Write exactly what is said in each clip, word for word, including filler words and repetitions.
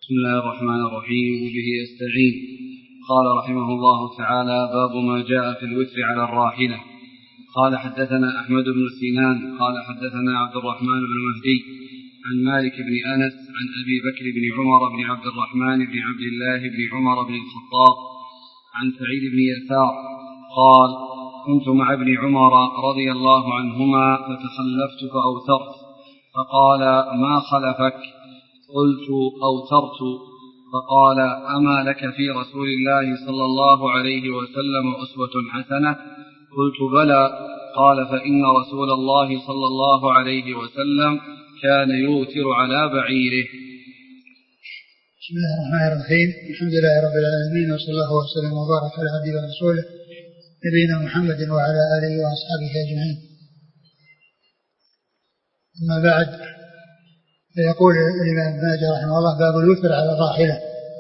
بسم الله الرحمن الرحيم وبه يستعين. قال رحمه الله تعالى: باب ما جاء في الوتر على الراحلة. قال حدثنا أحمد بن سنان قال حدثنا عبد الرحمن بن مهدي عن مالك بن أنس عن أبي بكر بن عمر بن عبد الرحمن بن عبد الله بن عمر بن الخطاب عن سعيد بن يسار قال: كنت مع ابن عمر رضي الله عنهما فتخلفت فأوترت فقال: ما خلفك؟ قلت: أوترت. فقال: أما لك في رسول الله صلى الله عليه وسلم أسوة حسنة؟ قلت: بلى. قال: فإن رسول الله صلى الله عليه وسلم كان يوتر على بعيره. بسم الله الرحمن الرحيم. الحمد لله رب العالمين، وصلى الله وسلم وبارك على عبده ورسوله نبينا محمد وعلى آله وأصحابه أجمعين. أما بعد، فيقول الإمام ابن ماجه رحمه الله: باب الوتر على الراحلة.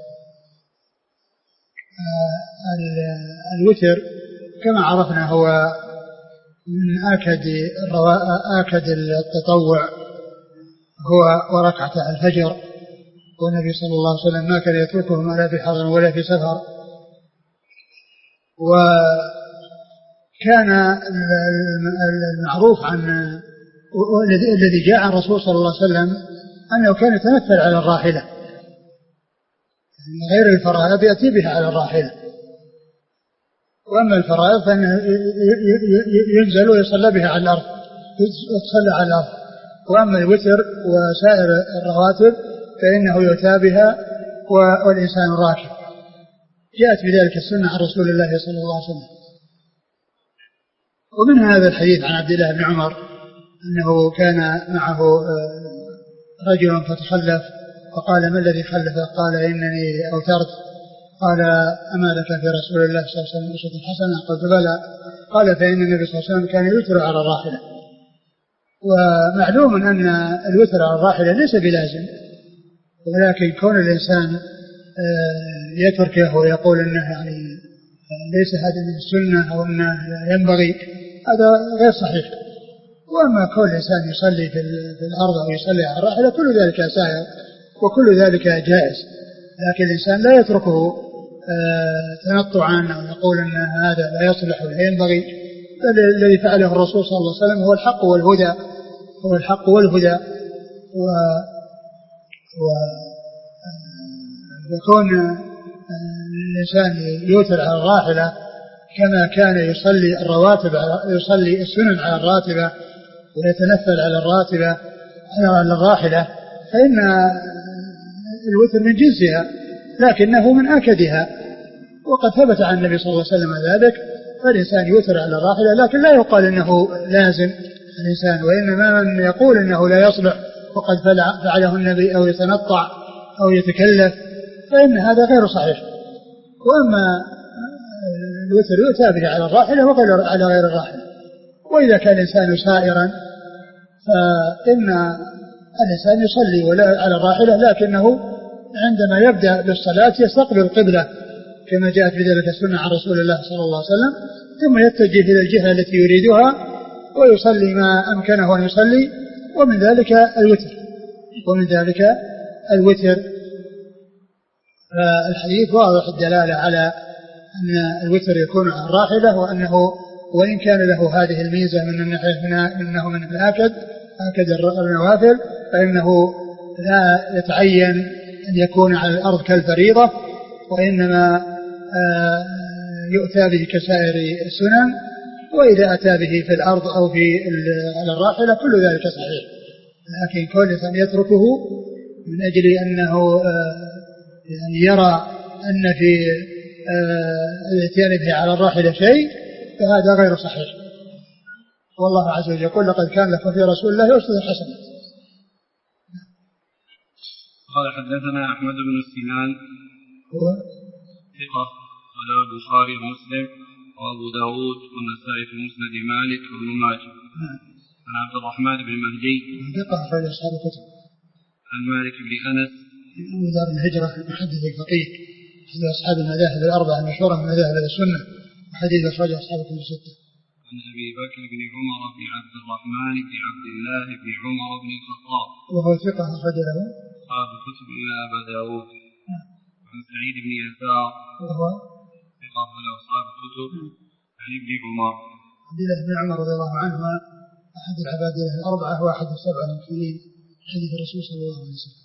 الوتر كما عرفنا هو من آكد آكد التطوع، هو وركعة الفجر، والنبي صلى الله عليه وسلم ما كان يتركهم ولا في حضر ولا في سفر. وكان المعروف عن الذي جاء عن الرسول صلى الله عليه وسلم أنه كان يتنفل على الراحلة، غير الفرائض يأتي بها على الراحلة، وأما الفرائض فإنه ينزل ويصلى بها على الأرض، يتصلى على الأرض. وأما الوتر وسائر الرواتب فإنه يؤتى بها والإنسان راكب. جاءت بذلك السنة عن رسول الله صلى الله عليه وسلم. ومن هذا الحديث عن عبد الله بن عمر أنه كان معه رجل فتخلف، فقال: ما الذي خلفه؟ قال: إنني أوترت. قال: أما لك في رسول الله صلى الله عليه وسلم أسوة حسنة؟ قلت: بلى. قال: فإن النبي صلى الله عليه وسلم كان يوتر على الراحلة. ومعلوم أن الوتر على الراحلة ليس بلازم، ولكن كون الإنسان يتركه ويقول أنه يعني ليس هذا من السنة أو أنه ينبغي، هذا غير صحيح. وأما كون الإنسان يصلي في الأرض أو يصلي على الراحلة كل ذلك سائر وكل ذلك جائز، لكن الإنسان لا يتركه تنطعا أو يقول أن هذا لا يصلح ولا ينبغي. الذي فعله الرسول صلى الله عليه وسلم هو الحق والهدى، هو الحق والهدى. و ويكون الإنسان يوتر على الراحلة كما كان يصلي الرواتب، يصلي السنن على الراتبة ويتنفل على الراتبة على الراحلة، فإن الوتر من جنسها لكنه من آكدها، وقد ثبت عن النبي صلى الله عليه وسلم ذلك. فالإنسان يوتر على الراحلة، لكن لا يقال إنه لازم الإنسان، وإنما من يقول إنه لا يصلح وقد فعله النبي أو يتنطع أو يتكلف فإن هذا غير صحيح. وأما الوتر يؤتى به على الراحلة وغير على غير الراحلة. وإذا كان الإنسان سائرا فإن الإنسان يصلي ولا على الراحلة، لكنه عندما يبدأ بالصلاة يستقبل القبلة كما جاءت بذلك السنة عن رسول الله صلى الله عليه وسلم، ثم يتجه إلى الجهة التي يريدها ويصلي ما أمكنه أن يصلي، ومن ذلك الوتر ومن ذلك الوتر. فالحديث واضح الدلالة على أن الوتر يكون على الراحلة، وأنه وإن كان له هذه الميزة من أنه من الآكد آكد النوافل، فإنه لا يتعين أن يكون على الأرض كالفريضة، وإنما يؤتى به كسائر السنن. وإذا أتى به في الأرض أو في على الراحلة كل ذلك صحيح، لكن كل إنسان يتركه من أجل أنه يعني يرى أن في الاتيان به على الراحلة شيء، فهذا غير صحيح. والله عز وجل يقول: لقد كان لكم في رسول الله أسوة حسنة. قال حدثنا أحمد بن سنان هو ثقة وله البخاري ومسلم وأبو داود والنسائي في مسند مالك وابن ماجه. عن عبد الرحمن بن مهدي ثقة أخرج أصحاب الكتب. عن مالك بن أنس من دار الهجرة المحدث الفقيه أحد أصحاب المذاهب الأربعة المشهورة من مذاهب السنة، وحديث أخرج أصحاب الكتب الستة. عن أبي بكر بن عمر بن عبد الرحمن بن عبد الله بن عمر بن الخطاب وهو ثقة أخرج له أصحاب الكتب إلا أبا داود. عن سعيد بن يسار وهو ثقة له أصحاب الكتب. عن ابن عمر عبد الله بن عمر رضي الله عنهما أحد العبادلة الأربعة وأحد السبعة المكثرين حديث الرسول صلى الله عليه وسلم.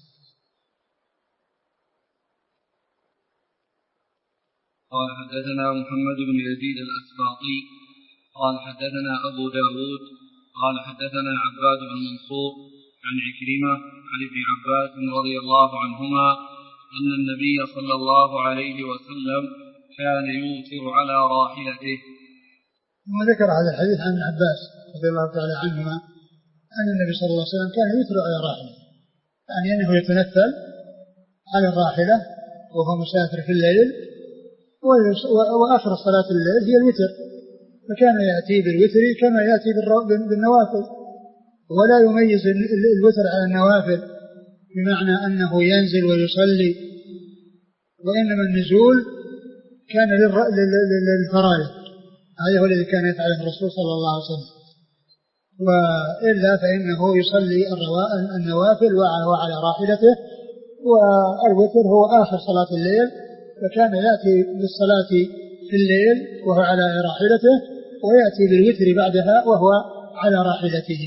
قال حدثنا محمد بن يزيد الأسباطي قال حدثنا أبو داود قال حدثنا عباد بن منصور عن عكرمة عن ابن عباس رضي الله عنهما أن النبي صلى الله عليه وسلم كان يوتر على راحلته. ثم ذكر هذا الحديث عن عباس رضي الله تعالى عنهما أن النبي صلى الله عليه وسلم كان يوتر على راحلته، يعني أنه يتنفل على الراحلة وهو مسافر في الليل، وآخر صلاة الليل هي الوتر، فكان يأتي بالوتر كما يأتي بالنوافل، ولا يميز الوتر على النوافل بمعنى أنه ينزل ويصلي، وإنما النزول كان للفرائض، هذا هو الذي كان يفعله الرسول صلى الله عليه وسلم، وإلا فإنه يصلي النوافل وعلى راحلته، والوتر هو آخر صلاة الليل، فكان يأتي بالصلاة في الليل وهو على راحلته، ويأتي بالوتر بعدها وهو على راحلته.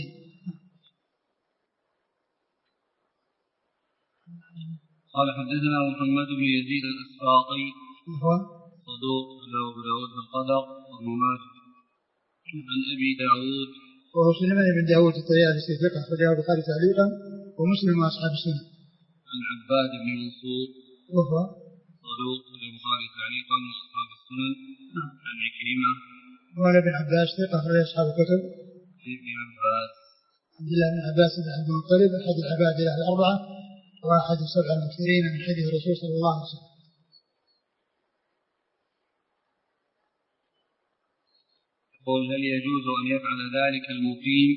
قال حدثنا محمد بن يزيد الأسباطي وهو صدوق له أبو داود بالقدر وابن ماجه. عن أبي داود وهو سليمان بن داود الطيالسي ثقة أخرجه البخاري تعليقا ومسلم وأصحاب السنن. عن عباد بن منصور وهو صدوق البخاري تعليقا وأصحاب السنن. عن عكرمة وعلى ابن عباس ثقة أخرجه أصحاب الكتب. ابن عباس عبد الله بن عباس بن عبد المطلب أحد العبادلة الأربعة وأحد السبع المكثرين من حديث الرسول صلى الله عليه وسلم. يقول هل يجوز أن يفعل ذلك المقيم؟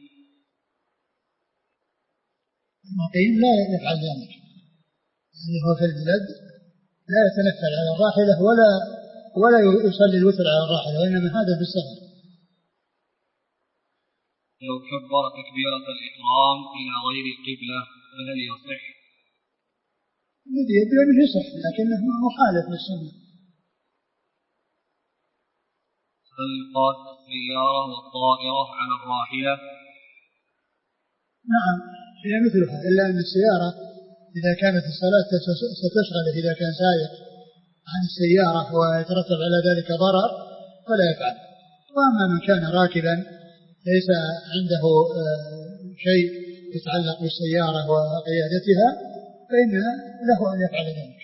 المقيم لا يفعل ذلك، يعني هو في البلد لا يتنفل على الراحلة ولا ولا يصلي الوتر على الراحلة، وإنما هذا في السفر. لو كبر تكبيرة الإحرام إلى غير القبلة فهل يصح؟ الذي يبدو أنه يصح، لكنه مخالف للسنة. هل يقاس السيارة والطائرة على الراحلة؟ نعم هي مثلها، إلا أن السيارة إذا كانت الصلاة ستشغله إذا كان سائق عن السيارة ويترتب على ذلك ضرر فلا يفعل. وأما من كان راكبا ليس عنده شيء يتعلق بالسيارة وقيادتها فإن له أن يفعل ذلك.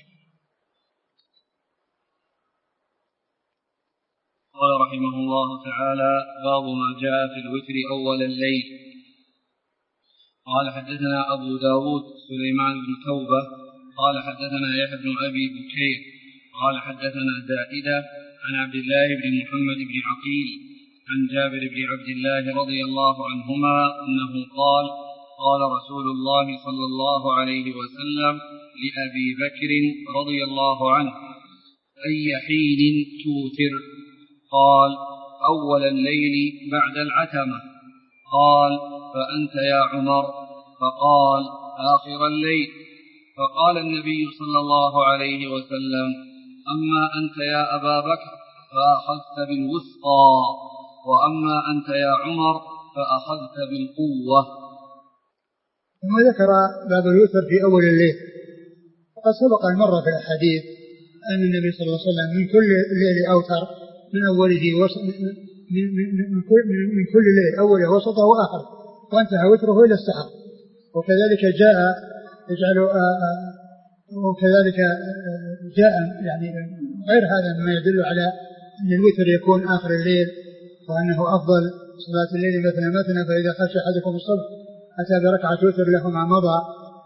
قال رحمه الله تعالى باب ما جاء في الوتر أول الليل. قال حدثنا أبو داود سليمان بن توبة قال حدثنا يحيى بن أبي بكير قال حدثنا زائدة عن عبد الله بن محمد بن عقيل عن جابر بن عبد الله رضي الله عنهما أنه قال قال رسول الله صلى الله عليه وسلم لأبي بكر رضي الله عنه أي حين توتر؟ قال أول الليل بعد العتمة. قال فأنت يا عمر؟ فقال آخر الليل. فقال النبي صلى الله عليه وسلم أما أنت يا أبا بكر فأخذت بالوسطى، وأما أنت يا عمر فأخذت بالقوة. ثم ذكر باب الوتر في أول الليل. وقد سبق المرة في الحديث أن النبي صلى الله عليه وسلم من كل الليل أوتر، من أوله وسط من, من, من, من, كل, من كل ليل أوله وسطه وآخره، وانتهى وتره إلى السحر. وكذلك جاء يجعل وكذلك جاء يعني غير هذا مما يدل على أن الوتر يكون آخر الليل، وأنه أفضل صلاة الليل مثلا مثلا، فإذا خشى أحدكم الصبح أتى بركعة وتر له ما مضى.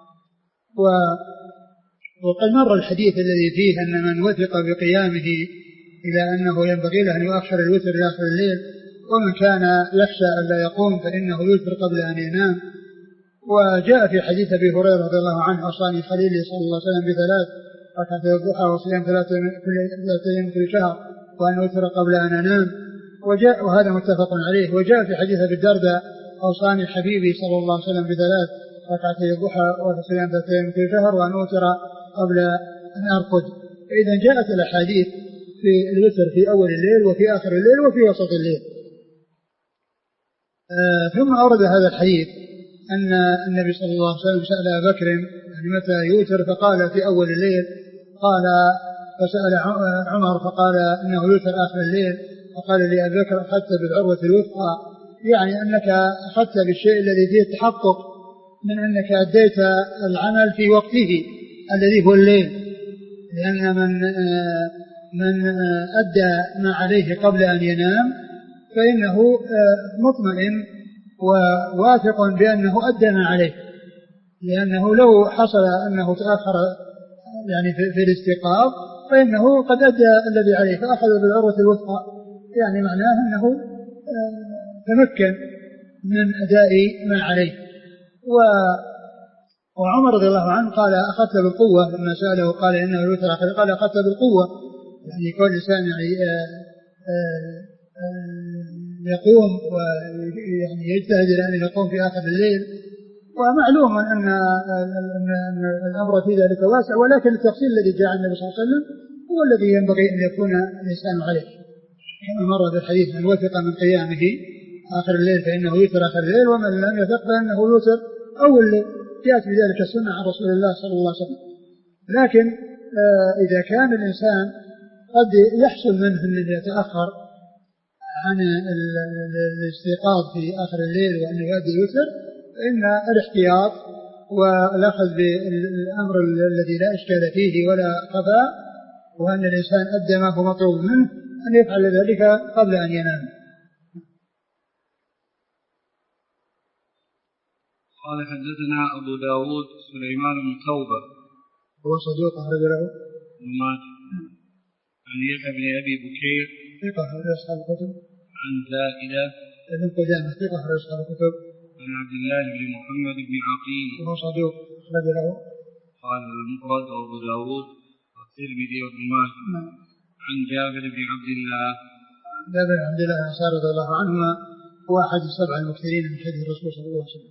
وقد مر الحديث الذي فيه أن من وثق بقيامه إلى أنه ينبغي له أن يؤخر الوتر إلى آخر الليل، ومن كان يخشى أن لا يقوم فإنه يوتر قبل أن ينام. وجاء في حديث أبي هريرة رضي الله عنه أوصاني خليلي صلى الله عليه وسلم بثلاث: ركعتي الضحى وصيام ثلاثة أيام كل شهر وأن أوتر قبل أن أنام. وجاء وهذا متفق عليه. وجاء في حديث أبي الدرداء أوصاني حبيبي صلى الله عليه وسلم بثلاث: ركعتي الضحى وتصلي ركعتين في شهر وأن أوتر قبل أن أرقد. إذا جاءت الأحاديث في الوتر في أول الليل وفي آخر الليل وفي وسط الليل. آه ثم أورد هذا الحديث أن النبي صلى الله عليه وسلم سأل أبا بكر يعني متى يوتر فقال في أول الليل، قال فسأل عمر فقال إنه يوتر آخر الليل، فقال لأبي بكر أخذت بالعروة الوثقى، يعني أنك أخذت بالشيء الذي فيه التحقق من أنك أديت العمل في وقته الذي هو الليل، لأن من آه من آه أدى ما عليه قبل أن ينام فإنه آه مطمئن وواثق بأنه أدى ما عليه، لأنه لو حصل أنه تأخر يعني في, في الاستيقاظ فإنه قد أدى الذي عليه فأخذ بالعروة الوثقى، يعني معناه أنه تمكن من أداء ما عليه. و وعمر رضي الله عنه قال أخذت بالقوة لما سأله قال إنه الوتر آخر، قال أخذت بالقوة، يعني كل إنسان يعني يقوم ويعني يجتهد لأن يقوم في آخر الليل، ومعلوم أن الأمر في ذلك واسع، ولكن التفصيل الذي جاء عن النبي صلى الله عليه وسلم هو الذي ينبغي أن يكون الإنسان عليه، كما مر بالحديث من وثق من قيامه آخر الليل فإنه يوتر آخر الليل، ومن لم يثق فإنه يوتر أول الليل، جاءت بذلك السنة عن رسول الله صلى الله عليه وسلم. لكن آه إذا كان الإنسان قد يحصل منه أن يتأخر عن الاستيقاظ في آخر الليل وأن يؤدي الوتر، فإن الاحتياط والأخذ بالأمر الذي لا إشكال فيه ولا خفاء، وأن الإنسان أدى ما هو مطلوب منه أن يفعل ذلك قبل أن ينام. قال حدثنا أبو داود سليمان بن توبة هو صدوق أخرج له عن يحيى بن أبي بكير ثقة أخرج أصحاب الكتب، عن زائدة ابن قدامة ثقة أخرج أصحاب الكتب، عن عبد الله بن محمد بن عقيل وهو صدوق أخرج له قال المفرد وأبو داود والترمذي وابن ماجه. عن جابر بن عبد الله جابر بن عبد الله الأنصاري رضي الله عنهما هو أحد السبع المكثرين من حديث الرسول صلى الله عليه وسلم.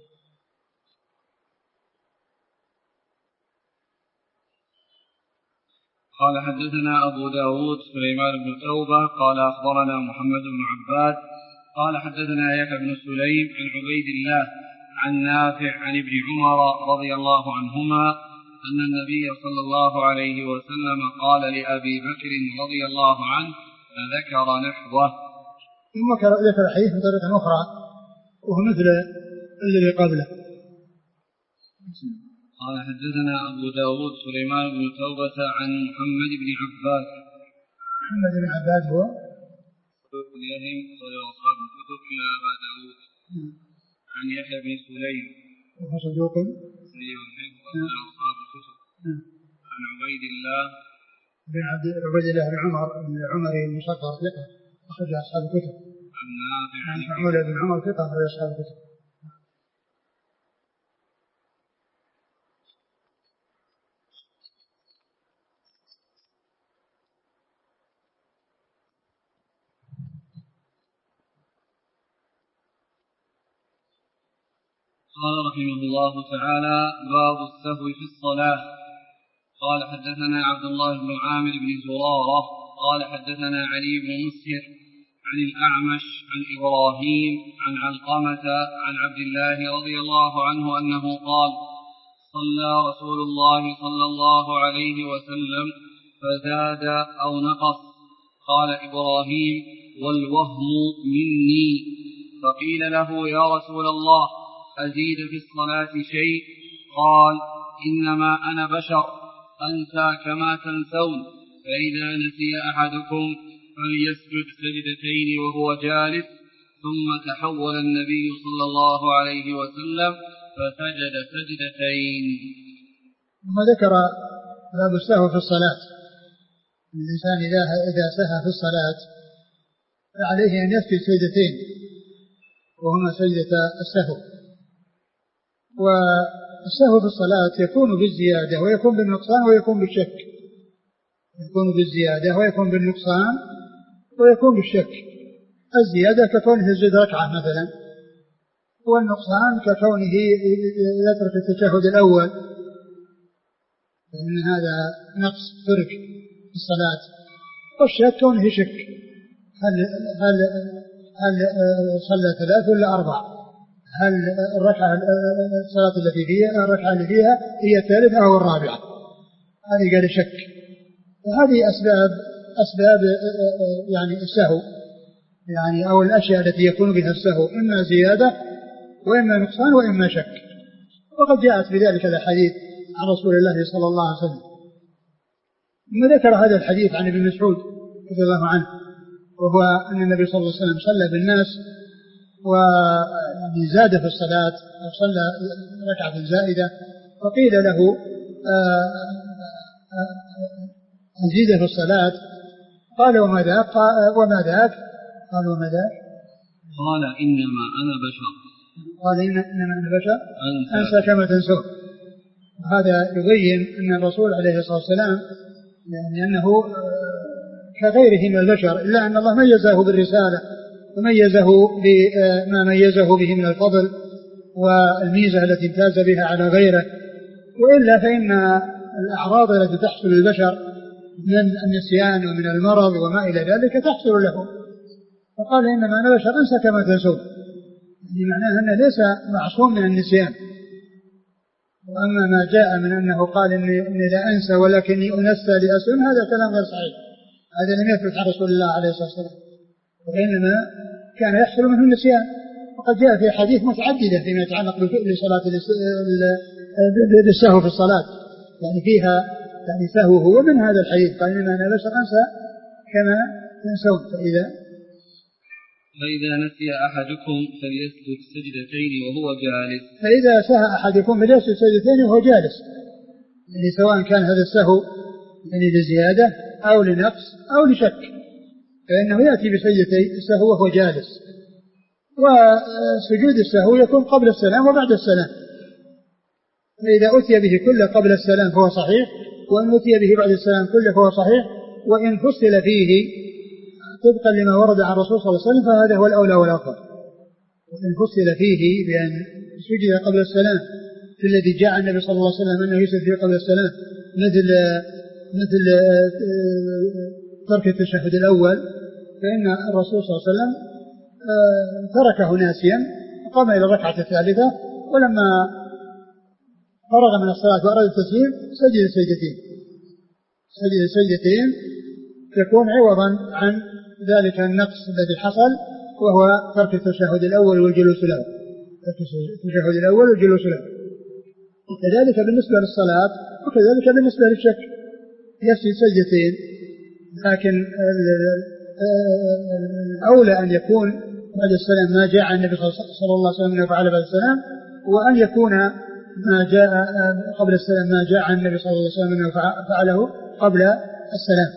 قال حدثنا أبو داود سليمان بن توبة قال أخبرنا محمد بن عباد قال حدثنا يحيى بن سليم عن عبيد الله عن نافع عن ابن عمر رضي الله عنهما أن النبي صلى الله عليه وسلم قال لأبي بكر رضي الله عنه فذكر نحوه. ثم ذكر الحديث من طريقة أخرى وهو مثل الذي قبله. قال حدثنا أبو داود سليمان بن توبة عن محمد بن عباد. محمد بن عباد هو يهم صدر أصحاب الكتب إلى أبا داود. عن يحيى بن سليم وهو صدوق سيء الحفظ صدر أصحاب الكتب. عن عبيد الله بن عبد عبيد الله بن عمر بن عمر المصغر ثقة أخرج أصحاب الكتب. عن نافع عن عمر بن عمر ثقة أخرج أصحاب الكتب. قال رحمه الله تعالى باب السهو في الصلاة. قال حدثنا عبد الله بن عامر بن زرارة قال حدثنا علي بن مسهر عن الأعمش عن إبراهيم عن علقمة عن عبد الله رضي الله عنه أنه قال صلى رسول الله صلى الله عليه وسلم فزاد أو نقص. قال إبراهيم والوهم مني. فقيل له يا رسول الله أزيد في الصلاة شيء؟ قال إنما أنا بشر أنسى كما تنسون، فإذا نسي أحدكم فليسجد سجدتين وهو جالس. ثم تحول النبي صلى الله عليه وسلم فسجد سجدتين. ثم ذكر باب السهو في الصلاة. الإنسان إذا إذا سهى في الصلاة فعليه أن يسجد سجدتين وهما سجدة السهو. والسهو في الصلاة يكون بالزيادة ويكون بالنقصان ويكون بالشك. يكون بالزيادة ويكون بالنقصان ويكون بالشك. الزيادة ككونه يزيد ركعة مثلا، والنقصان ككونه يترك التشهد الأول، فإن هذا نقص ترك في الصلاة. والشك كونه شك هل هل هل صلى ثلاث ولا أربع، هل الركعة الصلاة التي فيها الركعة اللي فيها هي الثالثة أو الرابعة، هذه قال شك. وهذه أسباب أسباب يعني السهو، يعني أو الأشياء التي يكون بها السهو إما زيادة وإما نقصان وإما شك. وقد جاءت بذلك الحديث عن رسول الله صلى الله عليه وسلم. ثم ذكر هذا الحديث عن ابن مسعود رضي الله عنه، وهو أن النبي صلى الله عليه وسلم صلى بالناس وزاد في الصلاة أو صلى ركعة زائدة، فقيل له أزيد في الصلاة، قال وما ذاك؟ وما ذاك؟ قال وما ذاك؟ قال إنما أنا بشر. قال إنما أنا بشر أنسى كما تنسون. هذا يبين أن الرسول عليه الصلاة والسلام يعني أنه كغيره من البشر، إلا أن الله ميزه بالرسالة وميزه بما ميزه به من الفضل والميزة التي امتاز بها على غيره. وإلا فإن الأعراض التي تحصل للبشر من النسيان ومن المرض وما إلى ذلك تحصل له. فقال إنما أنا بشر أنسى كما تنسون، يعني معناه أنه ليس معصوم من النسيان. وأما ما جاء من أنه قال إني, إني لا أنسى ولكني أنسى لأسن، هذا كلام غير صحيح، هذا لم يثبت عن رسول الله عليه الصلاة والسلام، وإنما كان يحصل منه النسيان. وقد جاء في حديث متعددة فيما يتعلق بصلاة بالسهو في الصلاة، يعني فيها يعني سهو هو من هذا الحديث، قال إنما أنا بشر أنسى كما تنسون. فإذا فإذا نسي أحدكم فليسجد سجدتين وهو جالس. فإذا سهى أحدكم فليسجد سجدتين وهو جالس، يعني سواء كان هذا السهو يعني لزيادة أو لنقص أو لشك، فإنه يأتي بسجدتي السهو وهو جالس. وسجود السهو يكون قبل السلام وبعد السلام، فإذا أتي به كله قبل السلام فهو صحيح، وإن أتي به بعد السلام كله فهو صحيح. وإن فصل فيه طبقا لما ورد عن الرسول صلى الله عليه وسلم فهذا هو الأولى والأفضل. وإن فصل فيه بأن سجد قبل السلام في الذي جاء عن النبي صلى الله عليه وسلم أنه يسجد فيه قبل السلام، مثل مثل ترك التشهد الأول، فإن الرسول صلى الله عليه وسلم تركه ناسيا وقام إلى الركعة الثالثة، ولما فرغ من الصلاة وأراد التسليم سجد سجدتين سجد سجدتين تكون عوضا عن ذلك النقص الذي حصل، وهو ترك التشهد الأول والجلوس له ترك التشهد الأول والجلوس له. وكذلك بالنسبة للصلاة وكذلك بالنسبة للشك يسجد سجدتين، لكن الأولى أن يكون بعد السلام ما جاء عن النبي صلى الله عليه وسلم أنه فعل بعد السلام، وأن يكون ما جاء قبل السلام ما جاء عن النبي صلى الله عليه وسلم أنه فعله قبل السلام.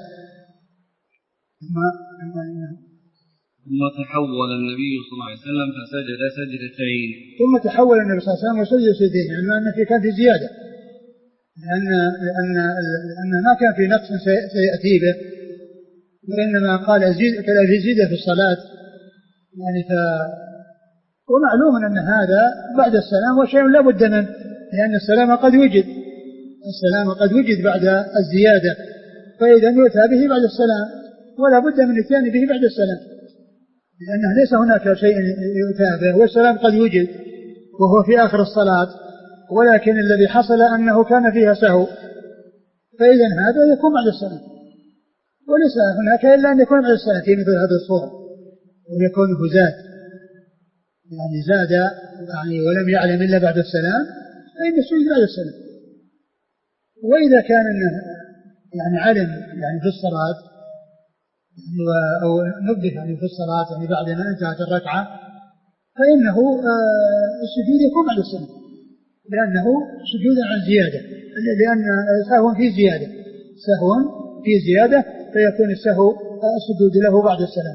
ثم تحول النبي صلى الله عليه وسلم فسجد سجدتين. ثم تحول النبي صلى الله عليه وسلم وسجد سجدتين، يعني أن في كان في زيادة، لأن لأن لأن ما كان في نقص سيأتي به، وإنما قال زيد كلا في زيادة في الصلاة، يعني ف ومعلوم أن هذا بعد السلام وشيء لا بد منه، لأن السلام قد وجد السلام قد وجد بعد الزيادة، فإذا يؤتى به بعد السلام ولا بد من الاتيان به بعد السلام، لأنه ليس هناك شيء يؤتى به، والسلام قد وجد وهو في آخر الصلاة، ولكن الذي حصل أنه كان فيها سهو، فإذا هذا يكون بعد السلام، وليس هناك إلا أن يكون بعد السلام في مثل هذه الصورة، ويكون زاد يعني زاد يعني ولم يعلم إلا بعد السلام، فإن السجود بعد السلام. وإذا كان إنه يعني علم يعني في الصلاة يعني أو نبه يعني في الصلاة يعني بعد ما انتهت الركعة، فإنه السجود يكون بعد السلام، لأنه سجود عن زيادة، لأن سهو في زيادة سهو في زيادة فيكون السهو السجود له بعد السلام.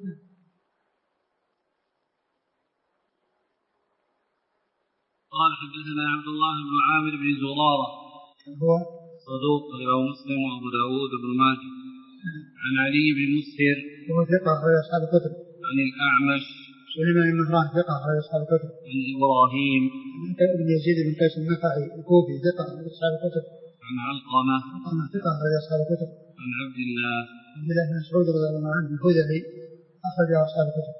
قال حدثنا عبد الله بن عامر بن زرارة هو صدوق رواه مسلم وأبو داود بن ماجه عن علي بن مسهر وهو ثقة في أصحاب الكتب عن الأعمش سليمان بن مهران ثقة أخرج أصحاب الكتب. عن إبراهيم بن يزيد بن قيس النخعي الكوفي ثقة أخرج أصحاب الكتب. عن علقمة علقمة ثقة أخرج أصحاب الكتب. عن عبد الله عبد الله بن مسعود رضي الله عنه الخزاعي أخرج أصحاب الكتب.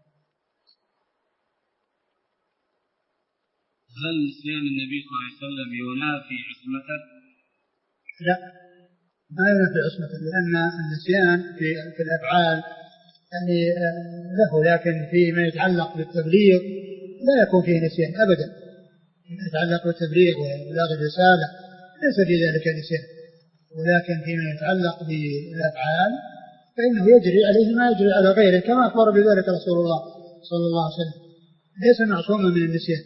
هل نسيان النبي صلى الله عليه وسلم ينافي عصمته؟ لا، ما ينافي عصمته، لأن النسيان في في الأفعال يعني له، لكن فيما يتعلق بالتبليغ لا يكون فيه نسيان أبدا. فيما يتعلق بالتبليغ وإبلاغ الرسالة ليس في ذلك نسيان، ولكن فيما يتعلق بالأفعال فإنه يجري عليه ما يجري على غيره، كما أخبر بذلك رسول الله صلى الله عليه وسلم، ليس معصوما من النسيان.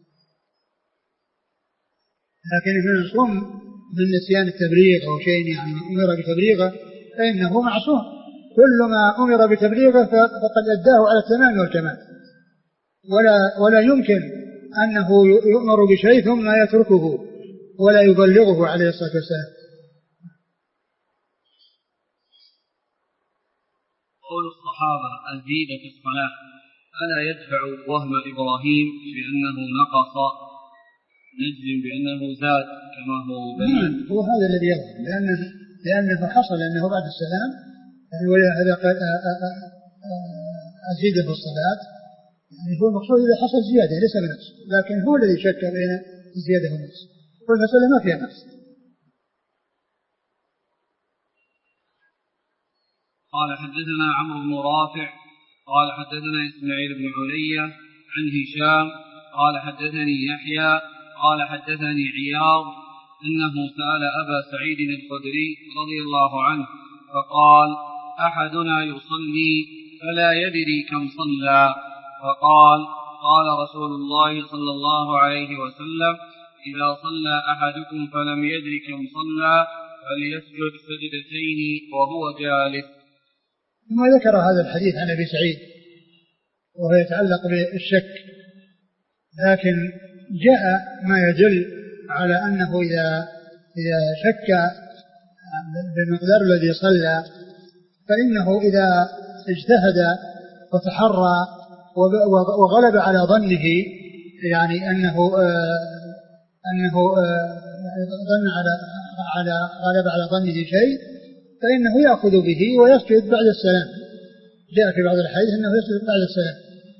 لكن إذا معصوم من نسيان التبليغ أو شيء يعني أمر بتبليغه فإنه معصوم، كل ما أمر بتبليغه فقد أداه على التمام والكمال، ولا ولا يمكن أنه يؤمر بشيء ثم يتركه ولا يبلغه عليه الصلاة والسلام. قول الصحابة أزيد في الصلاة ألا يدفع وهم إبراهيم بأنه نقص نجزم بأنه زاد كما هو بيان؟ هو هذا الذي يظهر، لأنه لأنه حصل أنه بعد السلام يعني ولهذا قال أزيد في الصلاة، يعني هو المقصود إذا حصل زيادة ليس بنقص، لكن هو الذي شك بين الزيادة والنقص، والمسألة ما فيها نقص. قال حدثنا عمرو بن رافع قال حدثنا إسماعيل بن علية عن هشام قال حدثني يحيى قال حدثني عياض أنه سأل أبا سعيد الخدري رضي الله عنه فقال أحدنا يصلي فلا يدري كم صلى، فقال قال رسول الله صلى الله عليه وسلم إذا صلى أحدكم فلم يدر كم صلى فليسجد سجدتين وهو جالس. ثم ذكر هذا الحديث عن أبي سعيد وهو يتعلق بالشك، لكن جاء ما يدل على أنه إذا إذا شك بالمقدار الذي صلى فإنه إذا اجتهد وتحرى وغلب على ظنه، يعني أنه أنه ظن على على غلب على ظنه شيء فإنه يأخذ به ويسجد بعد السلام. جاء في بعض الحديث أنه يسجد بعد السلام.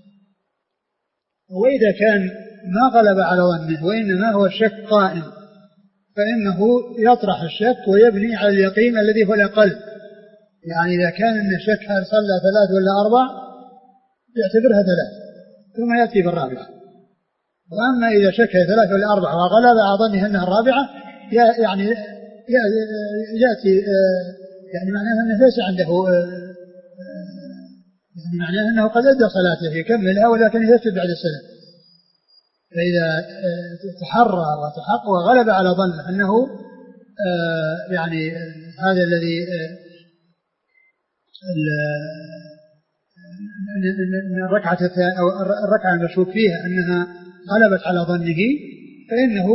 وإذا كان ما غلب على ظنه وإنما هو الشك قائم فإنه يطرح الشك ويبني على اليقين الذي هو الأقل. يعني إذا كان أن الشك هل صلى ثلاث ولا أربع يعتبرها ثلاث ثم يأتي بالرابعة، وأما إذا شك ثلاث ولا أربع وغلب على ظنه أنها الرابعة يعني يأتي يعني معناه أنه ليس عنده يعني معناه أنه قد أدى صلاته يكملها ولكن يسجد بعد السلام. فإذا تحرى وتحقق وغلب على ظنه أنه يعني هذا الذي الركعة أو الركعة المشروط فيها أنها غلبت على ظنه فإنه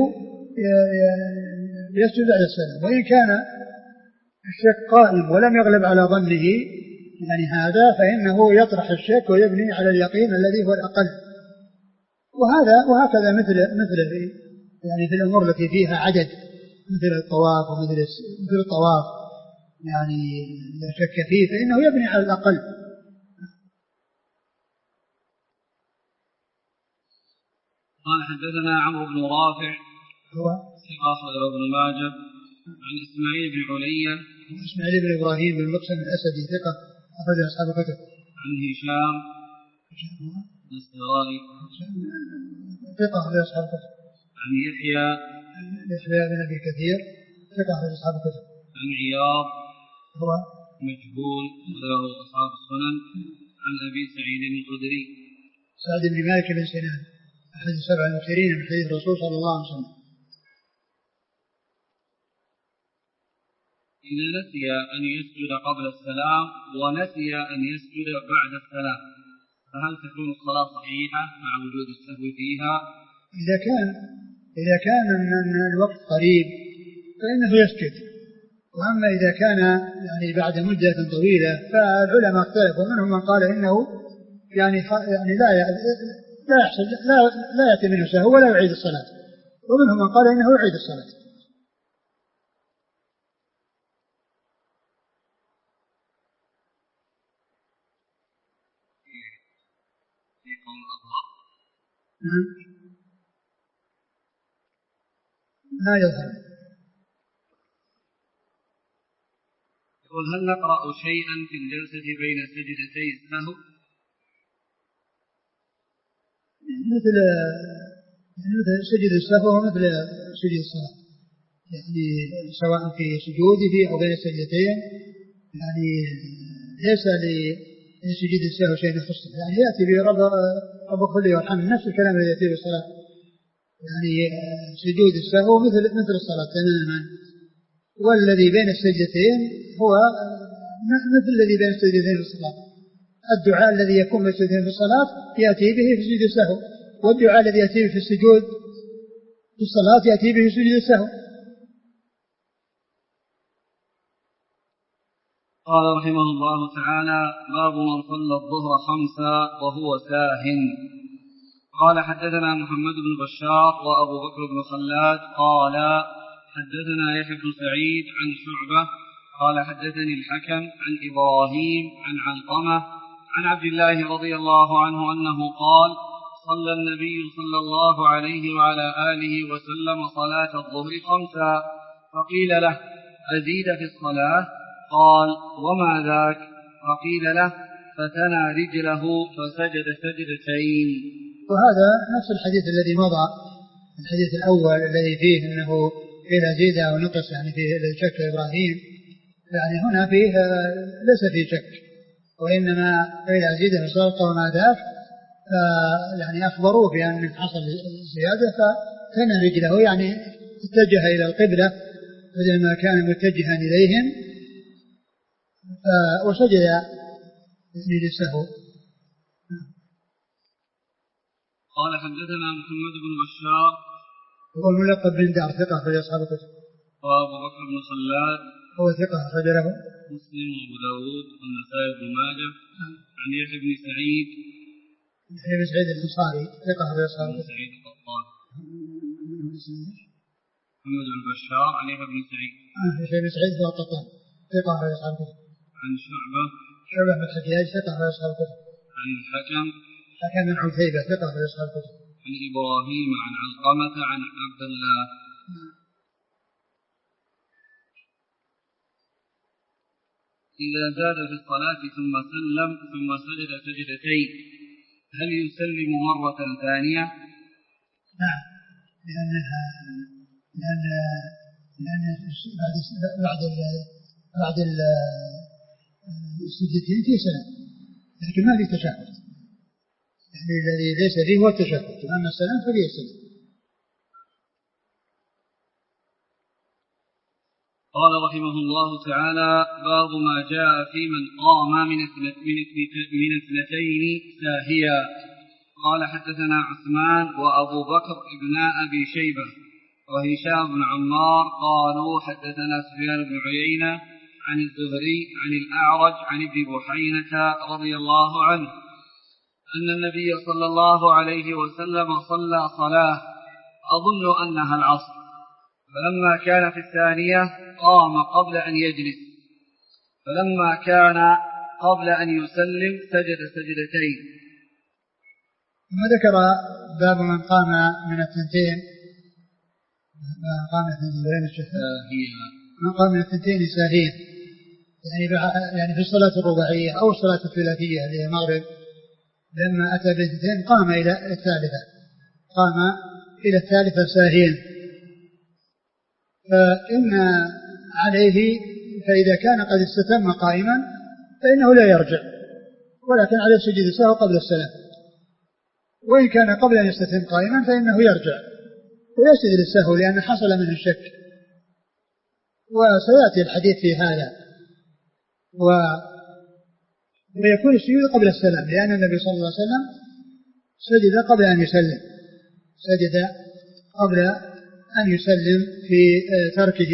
يسجد على السلام. وإن كان الشك قائم ولم يغلب على ظنه يعني هذا فإنه يطرح الشك ويبني على اليقين الذي هو الأقل. وهذا وهكذا مثل مثل يعني في الأمور التي فيها عدد مثل الطواف ومثل مثل الطواف يعني إذا شك فيه فإنه يبني على الأقل. قال حدثنا عمرو بن رافع هو ثقة أخرجه ابن ماجه عن إسماعيل بن علية إسماعيل بن إبراهيم بن مقسم الأسدي ثقة أخرج أصحاب الكتب. عن هشام السرائي ثقة أخرج أصحاب الكتب. عن يحيى يحيى بن أبي كثير ثقة أخرج أصحاب الكتب. عن عياض هو مجهول له أصحاب السنن. عن أبي سعيد الخدري سعد بن مالك بن سنان أحد السبع المكثرين من حديث الرسول صلى الله عليه وسلم. إذا نسي أن يسجد قبل السلام ونسي أن يسجد بعد السلام فهل تكون الصلاة صحيحة مع وجود السهو فيها؟ إذا كان إذا كان من الوقت قريب فإنه يسجد، وأما إذا كان يعني بعد مدة طويلة فالعلماء اختلفوا، ومنهم من قال إنه يعني يعني لا لا يحصل لا لا يأتي منه سهو ولا يعيد الصلاة، ومنهم من قال إنه يعيد الصلاة. ما يظهر. يقول هل نقرأ شيئا في الجلسة بين سجدتي السهو؟ مثل مثل سجد السهو ومثل سجد الصلاة، يعني سواء في سجوده أو بين السجدتين، يعني ليس لسجود السهو شيء يخصه، يعني يأتي به رب رب اغفر لي وارحمني، نفس الكلام الذي يأتي بالصلاة، يعني سجود السهو مثل مثل الصلاة تماما، والذي بين السجدتين هو مثل الذي بين السجدتين في الصلاة. الدعاء الذي يكون بين السجدتين في الصلاة يأتي به في سجود السهو، والدعاء الذي يأتي به في السجود في الصلاة يأتي به في سجود السهو. قال رحمه الله تعالى: باب من صلى الظهر خمسا وهو ساهٍ. قال حدثنا محمد بن بشار وأبو بكر بن خلاد قال حدثنا يحيى بن سعيد عن شعبة قال حدثني الحكم عن إبراهيم عن علقمة عن عبد الله رضي الله عنه أنه قال: صلى النبي صلى الله عليه وعلى آله وسلم صلاة الظهر خمسا، فقيل له: أزيد في الصلاة؟ قال: وما ذاك؟ فقيل له: فتنى رجله فسجد سجدتين. وهذا نفس الحديث الذي مضى، الحديث الأول الذي فيه أنه إذا زيد أو نقص يعني فيه شك إبراهيم، يعني هنا فيه ليس فيه شك، وإنما إذا زيد في الصلاة وما ذاك يعني أخبروه بأن حصل زيادة فتنى رجله، يعني اتجه إلى القبلة بدل ما كان متجها إليهم وسجد للسهو. قال حدثنا محمد بن بشار هو الملقب بن دار ثقة في أصحاب الكتب، وأبو بكر بن خلاد هو ثقة أخرج له مسلم وأبو داود والنسائي بن ماجه. عن يحيى بن سعيد يحيى بن سعيد الأنصاري ثقة في أصحاب الكتب. سعيد القطان. محمد بن بشار عن يحيى بن سعيد يحيى بن سعيد هو القطان ثقة في أصحاب الكتب. عن شعبة شعبة بن الحجاج ثقة في أصحاب الكتب. عن الحكم حكم بن عتيبة ثقة في أصحاب الكتب. عن إبراهيم عن علقمة عن عبد الله. إذا زاد في الصلاة ثم سلم ثم سجد سجدتين هل يسلم مرة ثانية؟ نعم، لأنها لأن لأن بعد بعد بعد السجدتين في سلام، لكن ما في تشهد، يعني الذي ليس فيه هو التشهد، أما السلام فليه السلام. قال رحمه الله تعالى: باب ما جاء في من قام من من اثنتين ساهيا. قال حدثنا عثمان وأبو بكر ابن أبي شيبة وهشام بن عمار قالوا حدثنا سفيان بن عيينة عن الزهري عن الأعرج عن ابن بحينة رضي الله عنه أن النبي صلى الله عليه وسلم صلى صلاة أظن أنها العصر، فلما كان في الثانية قام قبل أن يجلس، فلما كان قبل أن يسلم سجد سجدتين. ثم ذكر باب من قام من الثنتين من قام من الثنتين من قام من الثنتين ساهين، يعني يعني في الصلاة الرباعية أو الصلاة الثلاثية اللي هي المغرب، لما أتى بالثنتين قام إلى الثالثة قام إلى الثالثة ساهين، فإن عليه فإذا كان قد استتم قائما فإنه لا يرجع، ولكن عليه سجود السهو قبل السلام، وإن كان قبل أن يستتم قائما فإنه يرجع ويسجد للسهو لأن حصل منه الشك، وسيأتي الحديث في هذا. و... ويكون السجود قبل السلام لأن النبي صلى الله عليه وسلم سجد قبل أن يسلم سجد قبل أن يسلم في تركه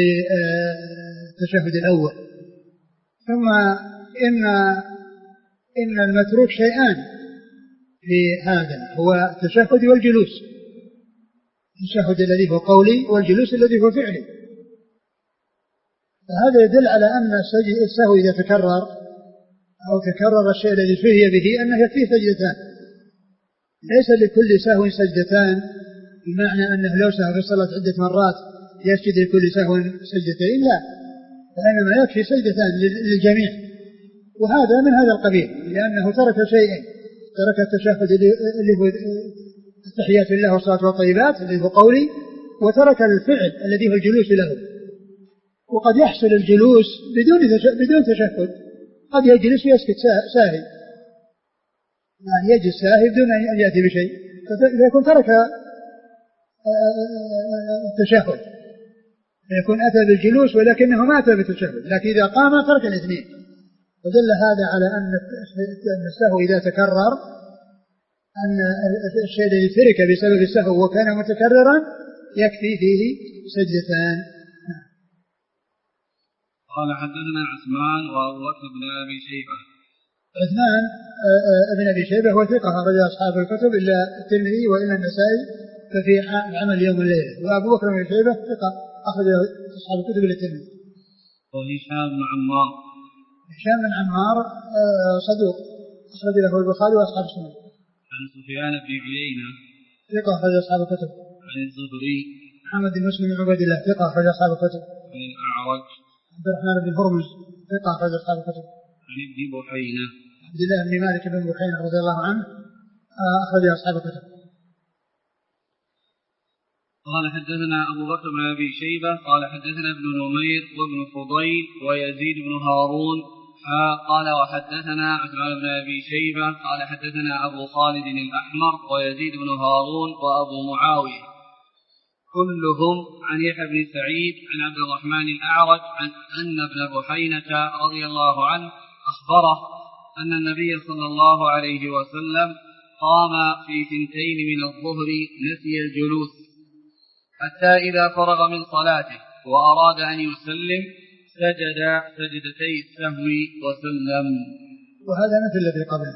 للتشهد الأول. ثم إن إن المتروك شيئان في هذا، هو التشهد والجلوس، التشهد الذي هو قولي والجلوس الذي هو فعلي. فهذا يدل على أن السهو إذا تكرر أو تكرر الشيء الذي سهي به أنه يكفيه سجدتان، ليس لكل سهو سجدتان، بمعنى أنه لو سهو في الصلاة عدة مرات يسجد لكل سهو سجدتين، لا، وإنما يكفي سجدتان للجميع. وهذا من هذا القبيل، لأنه ترك شيئين، ترك التشهد اللي هو التحيات لله والصلاة والطيبات الذي هو قولي، وترك الفعل الذي هو الجلوس له. وقد يحصل الجلوس بدون بدون تشهد، قد يجلس ويسكت ساهي، يعني يجلس ساهي بدون أن يأتي بشيء، فيكون ترك التشهد، يكون أتى بالجلوس ولكنه ما أتى بالتشهد، لكن إذا قام ترك الاثنين. ودل هذا على أن السهو إذا تكرر، أن الشيء الذي ترك بسبب السهو وكان متكررا يكفي فيه سجدتان. قال حدثنا عثمان وأبو بكر بن أبي شيبة. عثمان ابن أبي شيبة هو ثقة أخرج أصحاب الكتب إلا الترمذي وإلا النسائي ففي عمل يوم الليلة، وأبو بكر بن أبي شيبة ثقة أخرج أصحاب الكتب إلا الترمذي. وهشام بن عمار. هشام بن عمار صدوق أخرج له البخاري وأصحاب السنن. عن سفيان بن عيينة ثقة أخرج أصحاب الكتب. عن الزهري محمد بن مسلم بن عبيد الله ثقة أخرج أصحاب الكتب. عن الأعرج عبد الرحمن بن هرمز ثقة أخرج أصحاب الكتب. عن ابن بحينة عبد الله بن مالك بن بحينة رضي الله عنه أخرج أصحاب الكتب. قال حدثنا أبو بكر بن أبي شيبة قال حدثنا ابن نمير وابن فضيل ويزيد بن هارون قال وحدثنا عثمان بن أبي شيبة قال حدثنا أبو خالد الأحمر ويزيد بن هارون وأبو معاوية كلهم عن يحيى بن سعيد عن عبد الرحمن الأعرج عن أن ابن بحينة رضي الله عنه أخبره أن النبي صلى الله عليه وسلم قام في ثنتين من الظهر نسي الجلوس حتى إذا فرغ من صلاته وأراد أن يسلم سجد سجدتي السهو وسلم. وهذا مثل الذي قبله.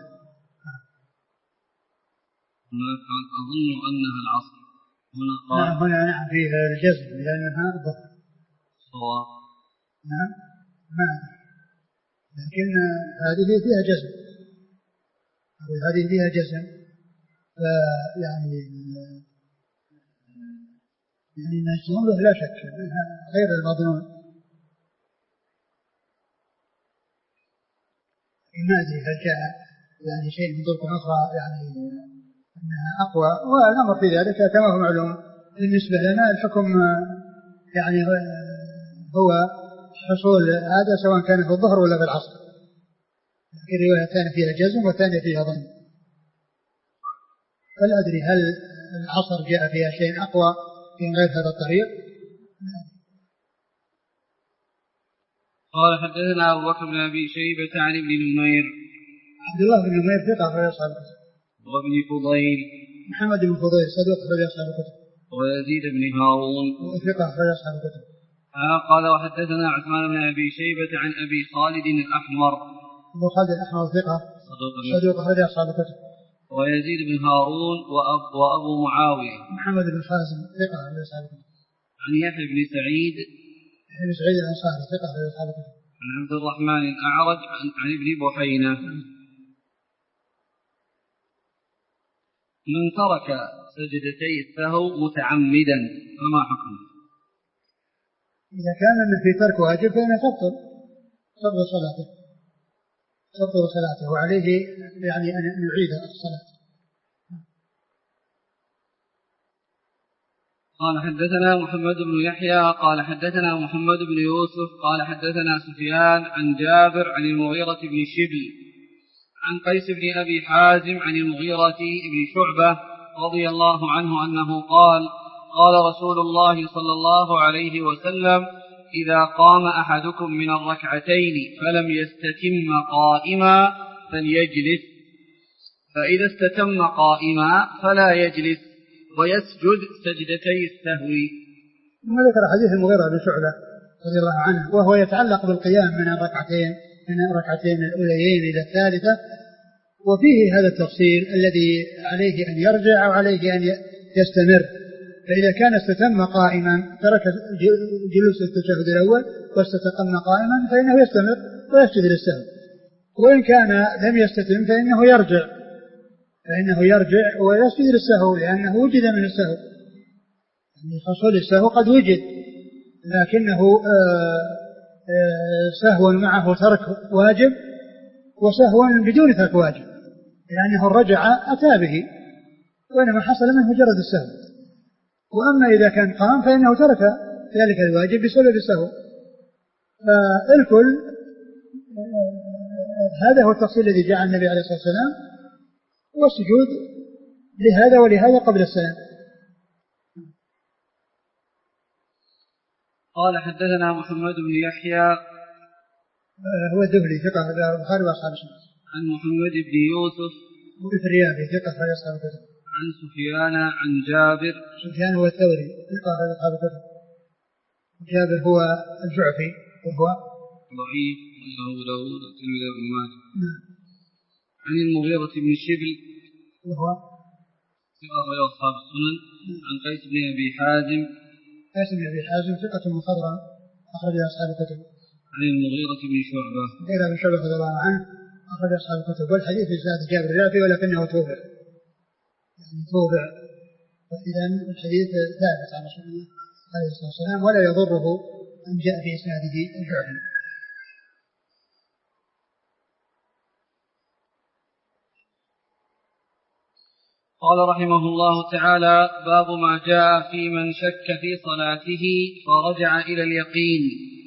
أظن أنها العصر. هنا قال نعم هنا نعم فيها الجزم لأنها الظهر. صواب. نعم نعم لكن هذه فيها جزم، هذه فيها جزم، فيعني يعني نجزم له لا شك غير المظنون. ما أدري هل جاء يعني شيء من طرق أخرى يعني أنها أقوى، والأمر في ذلك كما هو معلوم بالنسبة لنا الحكم يعني هو حصول هذا سواء كان في الظهر ولا في العصر. في رواية ثانية فيها جزم والثانية فيها ظن، فلا أدري هل العصر جاء فيها شيء أقوى في غير هذا الطريق. قال حدثنا أبو بكر بن أبي شيبة عن ابن نمير عبد الله بن نمير ثقة أخرج أصحاب الكتب. وابن فضيل محمد بن فضيل صدوق أخرج أصحاب الكتب. ويزيد بن هارون ثقة أخرج أصحاب الكتب. قال وحدثنا عثمان بن أبي شيبة عن أبي خالد الأحمر أبو خالد الأحمر ثقة صدوق أخرج أصحاب الكتب. ويزيد بن هارون وأب وأبو معاوية محمد بن خازم ثقة أخرج أصحاب الكتب. عن يحيى بن سعيد يحيى بن سعيد الأنصاري ثقة أخرج أصحاب الكتب. عن عبد الرحمن الأعرج عن, عن ابن بحينة. من ترك سجدتي السهو متعمدا فما حكمه؟ إذا كان في ترك واجب فإنه تبطل تبطل صلاته تبطل صلاته وعليه يعني أن يعيد الصلاة. قال حدثنا محمد بن يحيى قال حدثنا محمد بن يوسف قال حدثنا سفيان عن جابر عن المغيرة بن شبل عن قيس بن أبي حازم عن المغيرة بن شعبة رضي الله عنه أنه قال قال رسول الله صلى الله عليه وسلم إذا قام أحدكم من الركعتين فلم يستتم قائما فليجلس فإذا استتم قائما فلا يجلس ويسجد سجدتي السهو. ثم ذكر حديث المغيرة بن شعبة رضي الله عنه وهو يتعلق بالقيام من الركعتين من الركعتين الأوليين إلى الثالثة وفيه هذا التفصيل الذي عليه أن يرجع أو عليه أن يستمر. فإذا كان استتم قائما ترك جلوس التشهد الأول واستقم قائما فإنه يستمر ويسجد للسهو، وإن كان لم يستتم فإنه يرجع فإنه يرجع ويسجد للسهو لأنه وجد من السهو، يعني حصول السهو قد وجد لكنه سهو معه ترك واجب وسهو بدون ترك واجب، لأنه الرجع أتى به وإنما حصل منه مجرد السهو. وأما إذا كان قام فإنه ترك ذلك الواجب بسبب السهو. فالكل هذا هو التفصيل الذي جاء النبي عليه الصلاة والسلام، والسجود لهذا ولهذا قبل السلام. قال حدثنا محمد بن يحيى هو الذهلي ثقة أخرجه البخاري وأصحاب السنن. عن محمد بن يوسف الفريابي ثقة أخرجه أصحاب الكتب. عن سفيان عن جابر. سفيان هو الثوري ثقة أخرجه أصحاب الكتب. جابر هو الجعفي وهو ضعيف له داود والترمذي وابن ماجه. عن المغيرة بن شبل وهو ثقة أخرجه أصحاب السنن. عن قيس بن أبي حازم. قيس بن أبي حازم ثقة مخضرم أخرج أصحاب الكتب. عن المغيرة بن شعبة. المغيرة بن شعبة رضي الله عنه أخرج أصحاب الكتب. والحديث في إسناد جابر الرافي ولكنه توبع، يعني توبع، وإذا الحديث ثابت عن رسول الله عليه الصلاة والسلام ولا يضره أن جاء في إسناده الجعفي. قال رحمه الله تعالى: باب ما جاء في من شك في صلاته فرجع إلى اليقين.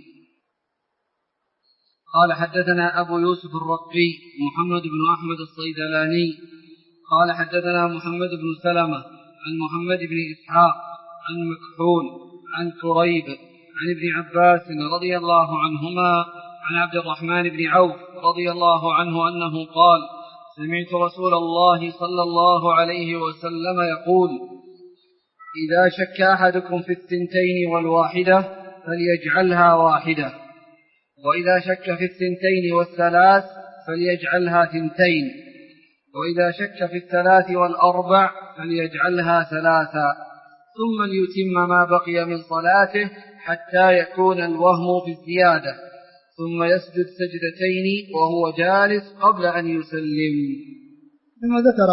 قال حدثنا أبو يوسف الرقي محمد بن أحمد الصيدلاني قال حدثنا محمد بن سلمة عن محمد بن إسحاق عن مكحول عن كريب عن ابن عباس رضي الله عنهما عن عبد الرحمن بن عوف رضي الله عنه أنه قال: سمعت رسول الله صلى الله عليه وسلم يقول: إذا شك أحدكم في الثنتين والواحدة فليجعلها واحدة، وإذا شك في الثنتين والثلاث فليجعلها ثنتين، وإذا شك في الثلاث والأربع فليجعلها ثلاثا، ثم ليتم ما بقي من صلاته حتى يكون الوهم في الزيادة، ثم يسجد سجدتين وهو جالس قبل أن يسلم. ثم ذكر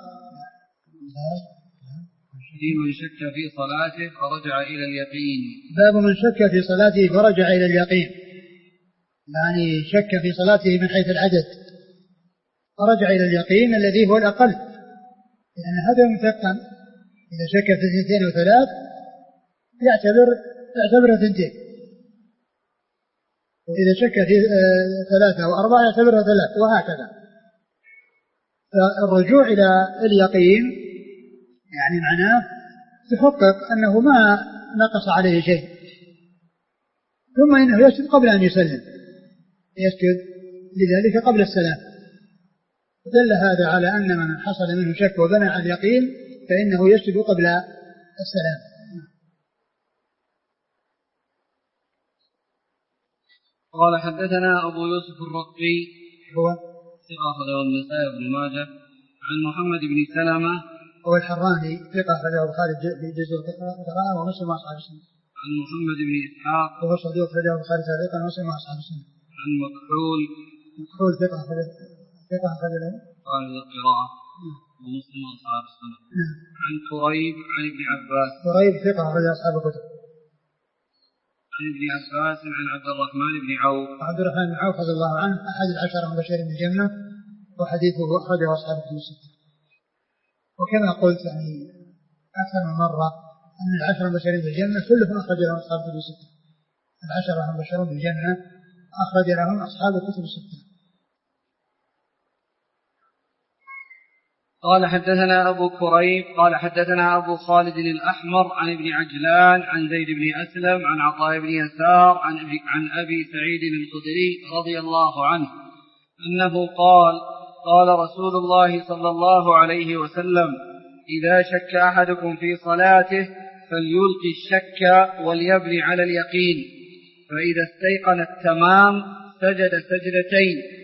في من شك في صلاته فرجع إلى اليقين. باب من شك في صلاته فرجع إلى اليقين، يعني شك في صلاته من حيث العدد فرجع إلى اليقين الذي هو الأقل، لأن هذا متيقن. إذا شك في اثنتين وثلاث يعتبر يعتبرها ثنتين، وإذا شك في ثلاثة وأربعة يعتبرها ثلاث، وهكذا. فالرجوع إلى اليقين يعني معناه تحقق أنه ما نقص عليه شيء، ثم إنه يسجد قبل أن يسلم، يسجد لذلك قبل السلام. دل هذا على أن من حصل منه شك وبنى على اليقين فإنه يسجد قبل السلام. قال حدثنا أبو يوسف الرقي هو ثقة أخرجه النسائي بن ماجه عن محمد بن سلمة هو الحراني ثقة أخرجه البخاري في جزء القراءة ومسلم وأصحاب السنة. عن محمد بن إسحاق وهو صديق أخرجه البخاري تعليقا ومسلم وأصحاب السنة. عن مكحول مكحول ثقة ثقة أخرجه قال القراءة ومسلم وأصحاب السنة. عن كريب عن ابن عباس. كريب ثقة أخرجه أصحاب الكتب. عن ابن عباس عن عبد الرحمن بن عوف. عبد الرحمن بن عوف رضي الله عنه أحد العشرة المبشرين بالجنة، وحديثه أخرجه أصحاب الكتب الستة. وكما قلت يعني أكثر من مرة أن العشرة المبشرين بالجنة كلهم أخرج لهم أصحاب الكتب الستة. العشرة المبشرون بالجنة أخرج لهم أصحاب الكتب الستة. قال حدثنا أبو كريب قال حدثنا أبو خالد الأحمر عن ابن عجلان عن زيد بن أسلم عن عطاء بن يسار عن أبي, عن أبي سعيد الخدري رضي الله عنه أنه قال: قال رسول الله صلى الله عليه وسلم: إذا شك أحدكم في صلاته فليلقي الشك وليبني على اليقين، فإذا استيقن التمام سجد سجدتين،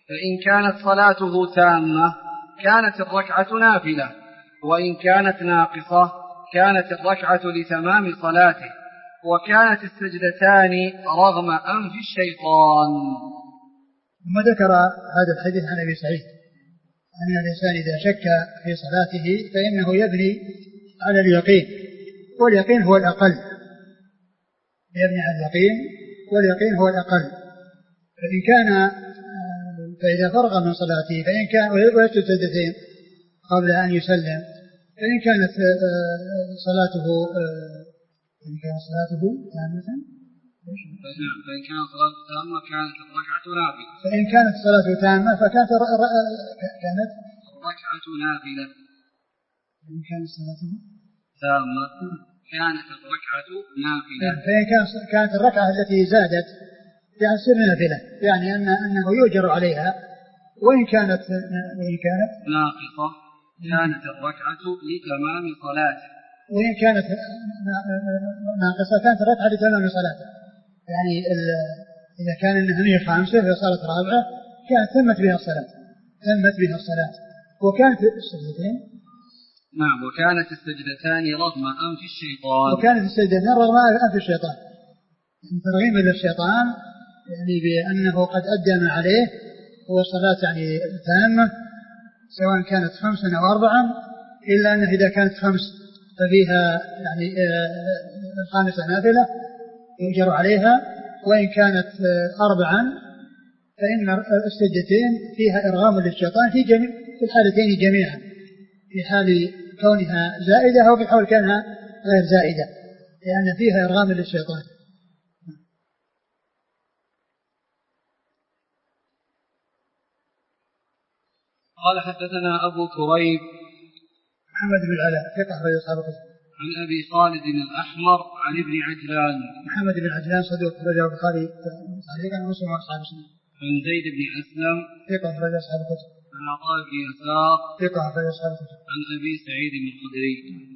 فإن كانت صلاته تامة كانت الركعة نافلة، وإن كانت ناقصة كانت الركعة لتمام صلاته، وكانت السجدتان رغم أنف الشيطان. ثم ذكر هذا الحديث عن أبي سعيد أن الإنسان إذا شك في صلاته فإنه يبني على اليقين، واليقين هو الأقل، يبني على اليقين واليقين هو الأقل. فإن كان فإذا فرغ من صلاته فإن كان ويسجد سجدتين قبل أن يسلم، فإن كانت صلاته فإن كانت صلاته تامة فإن كانت صلاته تامة كانت الركعة نافلة فإن كانت صلاته تامة فكانت كانت الركعة نافلة فإن كانت صلاته تامة كانت الركعة نافلة فإن كانت الركعة التي زادت يعني تصير نافلة، يعني أن أنه يؤجر عليها. وإن كانت وإن كانت ناقصة كانت الركعة لتمام صلاته، وإن كانت ناقصة كانت الركعة لتمام صلاته. يعني إذا كان النهي خامسة فصارت رابعة كانت تمت بها الصلاة تمت بها الصلاة وكانت السجدتين نعم وكانت السجدتان رغم أنف الشيطان وكانت السجدتين رغم أنف الشيطان ترغيما للشيطان، يعني بأنه قد أدى ما عليه هو الصلاة يعني تامة سواء كانت خمسا أو أربعا، إلا أنه إذا كانت خمس ففيها يعني الخامسة نافلة يؤجر عليها، وإن كانت أربعا فإن السجدتين فيها إرغام للشيطان في جميع في الحالتين جميعا، في حال كونها زائدة أو في حال كونها غير زائدة، لأن فيها إرغام للشيطان. قال حدثنا أبو كريب محمد بن العلاء ثقة أخرج أصحاب الكتب. عن أبي خالد الأحمر عن ابن عجلان محمد بن عجلان صدوق أخرج البخاري تعليقا ومسلم وأصحاب السنن. عن زيد بن أسلم ثقة أخرج أصحاب الكتب. عن عطاء بن يسار ثقة أخرج أصحاب الكتب. عن أبي سعيد الخدري.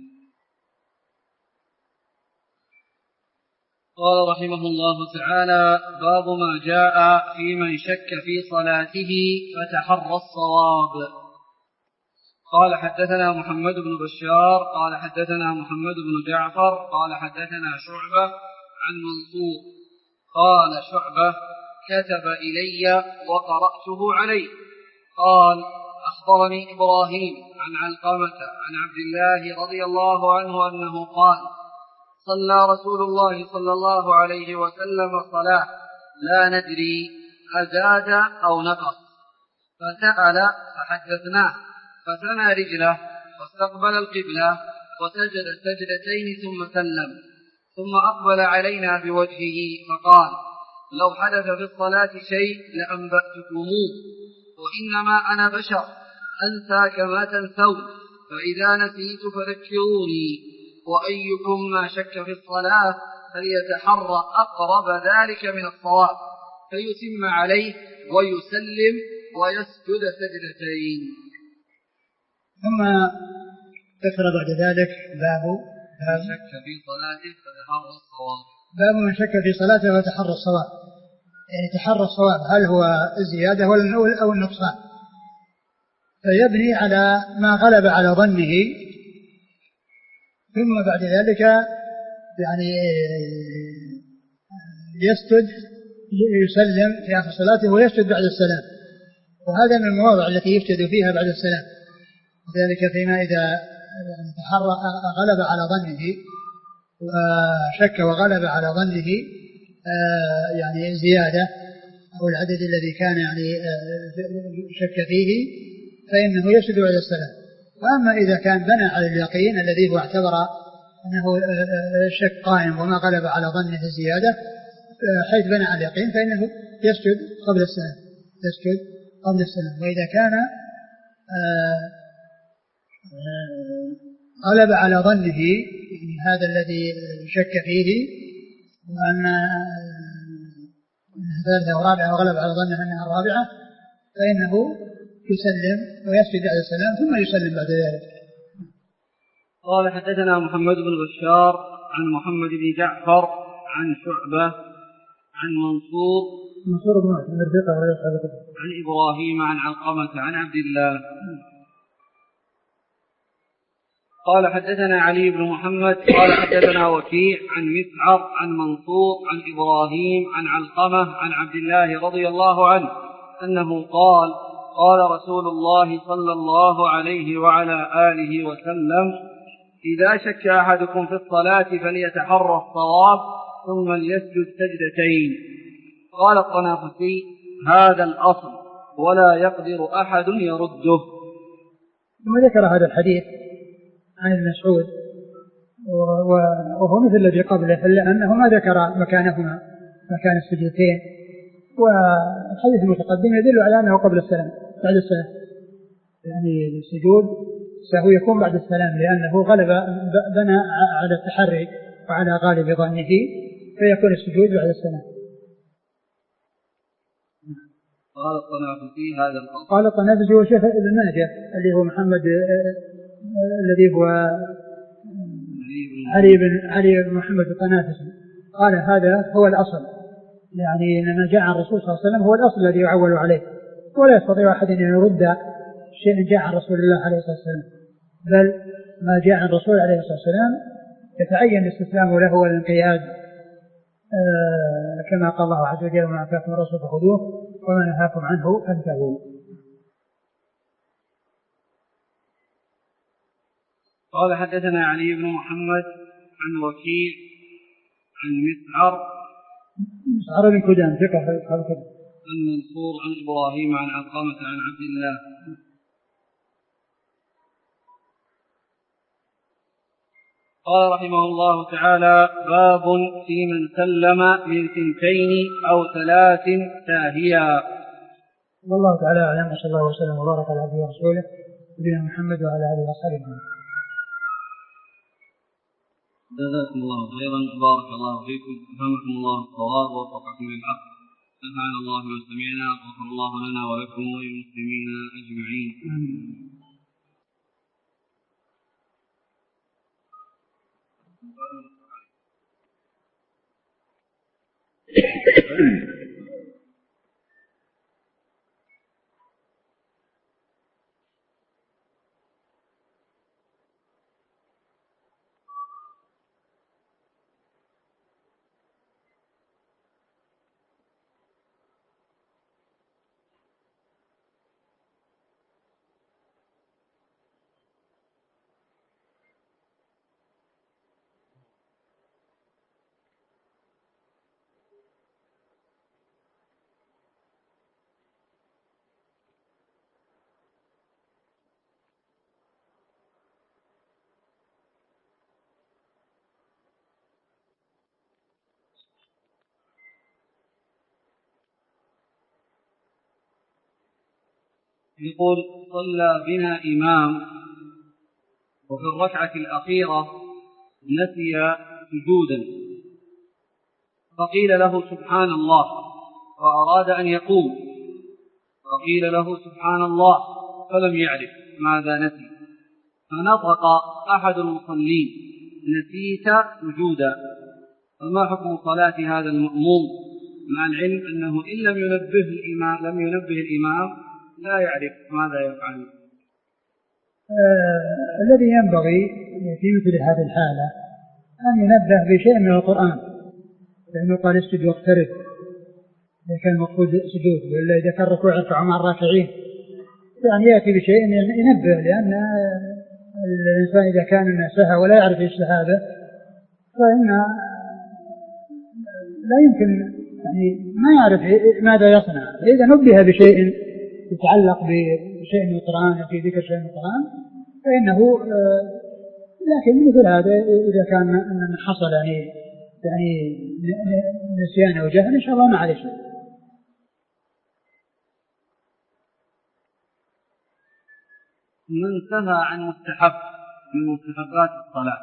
قال رحمه الله تعالى: باب ما جاء في من شك في صلاته فتحرى الصواب. قال حدثنا محمد بن بشار قال حدثنا محمد بن جعفر قال حدثنا شعبة عن منصور قال شعبة: كتب إلي وقرأته عليه. قال: أخبرني إبراهيم عن علقمة عن عبد الله رضي الله عنه أنه قال: صلى رسول الله صلى الله عليه وسلم صلاة لا ندري أزاد أو نقص، فسأل فحدثناه، فثنى رجله واستقبل القبلة وسجد سجدتين ثم سلم، ثم أقبل علينا بوجهه فقال: لو حدث في الصلاة شيء لأنبأتكموه، وإنما أنا بشر أنسى كما تنسون، فإذا نسيت فذكروني، وأيكم ما شك في الصلاة فليتحرى أقرب ذلك من الصواب، فيتم عليه ويسلم ويسجد سجدتين. ثم ذكر بعد ذلك باب من شك في صلاته فتحرى الصواب. باب من شك في صلاته فتحرى الصواب، يعني تحرى الصواب هل هو الزيادة أو النقصان، فيبني على ما غلب على ظنه، ثم بعد ذلك يعني يسجد يسلم في آخر صلاته ويسجد بعد السلام، وهذا من المواضع التي يسجد فيها بعد السلام، وذلك فيما إذا تحرى غلب على ظنه وشك وغلب على ظنه يعني زيادة أو العدد الذي كان يعني شك فيه فإنه يسجد بعد السلام. وأما إذا كان بنى على اليقين الذي هو اعتبر أنه الشك قائم وما غلب على ظنه الزيادة حيث بنى على اليقين فإنه يسجد قبل السلام يسجد قبل السلام. وإذا كان غلب على ظنه يعني هذا الذي شك فيه وأن ثالثة ورابعة وغلب على ظنه أنها الرابعة فإنه يسلم ويسجد بعد السلام ثم يسلم بعد ذلك. قال حدثنا محمد بن بشار عن محمد بن جعفر عن شعبة عن منصور منصور بن معتمر ثقة غير أصحاب الكتب. عن إبراهيم عن علقمة عن عبد الله قال حدثنا علي بن محمد قال حدثنا وكيع عن مسعر عن منصور عن إبراهيم عن علقمة عن عبد الله رضي الله عنه أنه قال قال رسول الله صلى الله عليه وعلى آله وسلم إذا شك أحدكم في الصلاة فليتحرى الصواب ثم ليسجد سجدتين. قال الطنافسي هذا الأصل ولا يقدر أحد يرده. ثم ذكر هذا الحديث عن ابن مسعود وهو مثل الذي قبله إلا أنه ما ذكر مكانهما مكان السجدتين، والحديث المتقدم يدل على أنه قبل السلام بعد السلام، يعني السجود سهو يكون بعد السلام لأنه غلب بنى على التحري وعلى غالب ظنه فيكون السجود بعد السلام. قال الطنافسي هذا الأصل. قال الطنافسي هو شيخ ابن ماجه اللي هو محمد الذي هو علي بن علي بن محمد الطنافسي قال هذا هو الأصل، يعني ما جاء عن الرسول صلى الله عليه وسلم هو الأصل الذي يعول عليه، ولا يستطيع أحد أن يرد شيء جاء عن رسول الله عليه الصلاة والسلام، بل ما جاء عن الرسول عليه الصلاة والسلام يتعين الاستسلام له والانقياد آه كما قال الله عز وجل وما آتاكم الرسول فخذوه وما نهاكم عنه فانتهوا. قال حدثنا علي بن محمد عن وكيع عن مسعر مسعر بن كدام ثقة عن منصور عن إبراهيم عن علقمة عن عبد الله قال رحمه الله تعالى باب في من سلم من ثنتين أو ثلاث ساهيا. والله تعالى أعلم، صلى الله وسلم وبارك على عبده ورسوله نبينا محمد وعلى آله وصحبه. جزاكم الله خيرا وبارك الله فيكم وفهمكم الله الصواب ووفقكم للحق. نفعنا الله بما سمعنا وغفر الله لنا ولكم وللمسلمين أجمعين. يقول صلى بنا إمام وفي الركعة الأخيرة نسي سجودا فقيل له سبحان الله فأراد أن يقوم فقيل له سبحان الله فلم يعرف ماذا نسي فنطق أحد المصلين نسيت سجودا. فما حكم صلاة هذا المأموم مع العلم أنه إن لم ينبه الإمام لم ينبه الإمام لا يعرف ماذا يفعل؟ آه الذي ينبغي في مثل هذه الحالة أن ينبه بشيء من القرآن، لأنه قال اسجد واقترب إذا كان المقصود سجود، وإلا إذا كان ركوع اركعوا مع الراكعين، يعني يأتي بشيء ينبه، لأن الإنسان إذا كان سهى ولا يعرف اجتهاده فإن لا يمكن يعني ما يعرف ماذا يصنع. إذا نبه بشيء يتعلق بشيء من القرآن أو في ذكر شيء من القرآن فإنه آه لكن مثل هذا إذا كان أن حصل يعني يعني نسيان أو جهل إن شاء الله ما عليه شيء. من سهى عن مستحب من مستحبات الصلاة،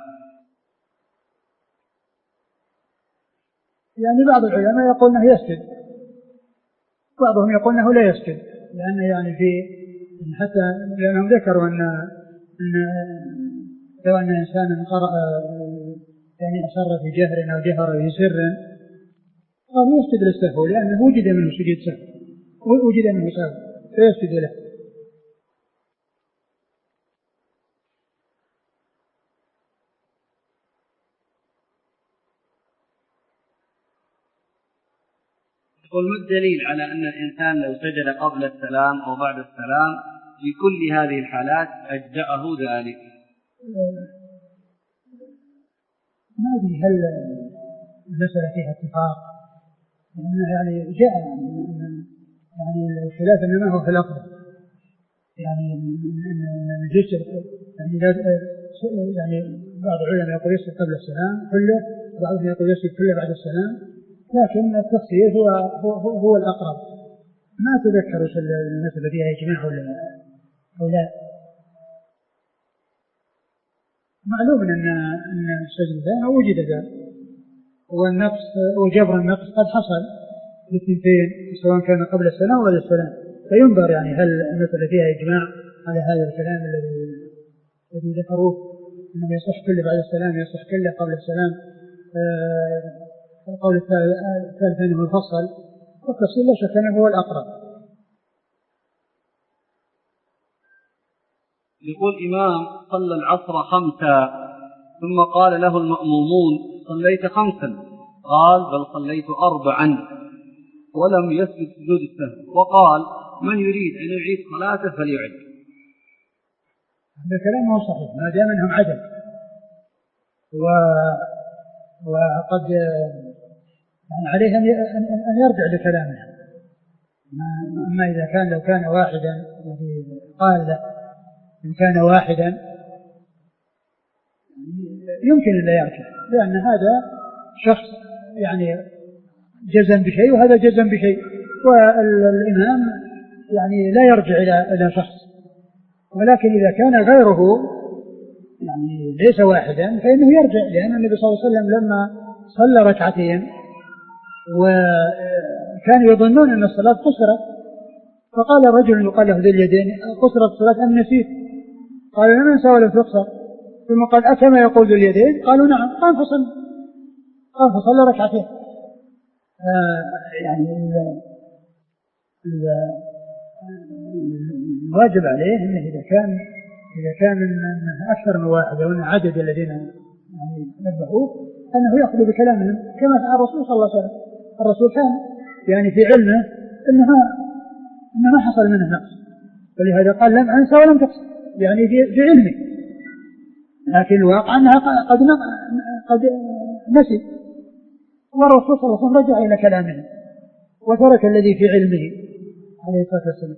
يعني بعض العلماء يقول أنه يسجد، بعضهم يقول أنه لا يسجد، لأن يعني في حتى لأنهم ذكروا أن أن لو أن إنسانا قرأ يعني أسر في جهر أو جهر في سر قال يسجد للسهو لأنه وجد منه سجود سهو، وجد منه سهو فيسجد له. يقول ما الدليل على أن الإنسان لو سجد قبل السلام أو بعد السلام في كل هذه الحالات أجزأه ذلك؟ ما أدري هل المسألة فيها اتفاق، يعني جاء يعني الخلاف إنما هو في الأفضل، يعني الجزء يعني يعني بعض العلماء يقول يسجد قبل السلام كله، وبعضهم يقول يسجد كله بعد السلام، لكن التفسير هو هو, هو الأقرب. ما تذكر المسألة فيها إجماع أو لا. معلوم أن أن السجد ذا وجد ذا، والنقص وجبر النقص قد حصل للثنتين سواء كان قبل السلام ولا السلام، فينظر يعني هل المسألة فيها إجماع على هذا الكلام الذي الذي ذكروه أنه يصح كله بعد السلام يصح كله قبل السلام. آه القول الثالث أنه مفصل، والتفصيل لا شك أنه هو الأقرب. يقول إمام صلى العصر خمسا ثم قال له المأمومون صليت خمسا، قال بل صليت أربعا، ولم يسجد سجود السهو، وقال من يريد أن يعيد صلاته فليعد. هذا كلام هو صحيح ما دام أنهم عدد، و... وقد يعني عليه أن يرجع لكلامه. أما إذا كان لو كان واحدا الذي قال له إن كان واحدا يمكن أن لا يرجع، لأن هذا شخص يعني جزم بشيء وهذا جزم بشيء، والإمام يعني لا يرجع إلى إلى شخص. ولكن إذا كان غيره يعني ليس واحدا فإنه يرجع، لأن النبي صلى الله عليه وسلم لما صلى ركعتين وكانوا يظنون أن الصلاة قصرت، فقال رجل يقال له ذي اليدين قصرت الصلاة أم نسيت؟ قال لم أنسى ولم تقصر. ثم قال أكما يقول ذي اليدين؟ قالوا نعم. قال فصل قال فصلى ركعتين. آه يعني الواجب عليه أنه إذا كان إذا كان من أكثر من واحد أو أن عدد الذين يعني نبهوه أنه يأخذ بكلامهم كما فعل الرسول صلى الله عليه وسلم. الرسول كان يعني في علمه أنها أنه ما حصل منه نقص، ولهذا قال لم أنسى ولم تقصر، يعني في علمه، لكن الواقع أنها قد قد نسي، والرسول صلى الله عليه وسلم رجع إلى كلامه وترك الذي في علمه عليه الصلاة والسلام.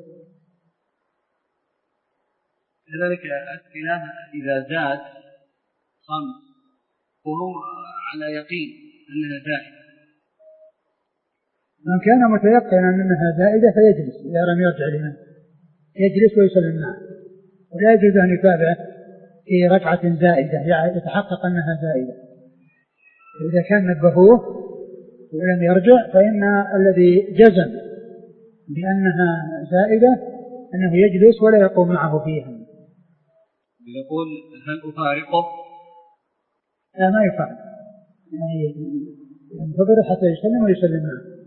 لذلك الأسئلة إذا زاد خمس وهو على يقين أنها زائدة، من كان متيقنا أنها زائدة فيجلس إذا لم يرجع الإمام، يجلس ويسلم معه، ولا يجوز أن يتابعه في ركعة زائدة يعني يتحقق أنها زائدة. إذا كان نبهوه ولم يرجع فإن الذي جزم بأنها زائدة أنه يجلس ولا يقوم معه فيها. يقول هل أفارقه؟ لا ما يفعل، يعني ينتظر حتى يسلم ويسلم معه.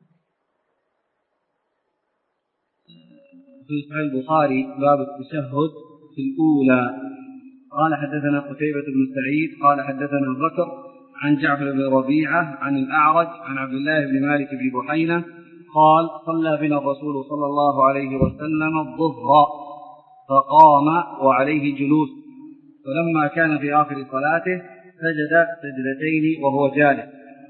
في صحيح البخاري باب التشهد في الأولى قال حدثنا قتيبة بن سعيد قال حدثنا بكر عن جعفر بن ربيعة عن الأعرج عن عبد الله بن مالك بن بحينة قال صلى بنا الرسول صلى الله عليه وسلم الظهر فقام وعليه جلوس، فلما كان في آخر صلاته سجد سجدتين وهو جالس.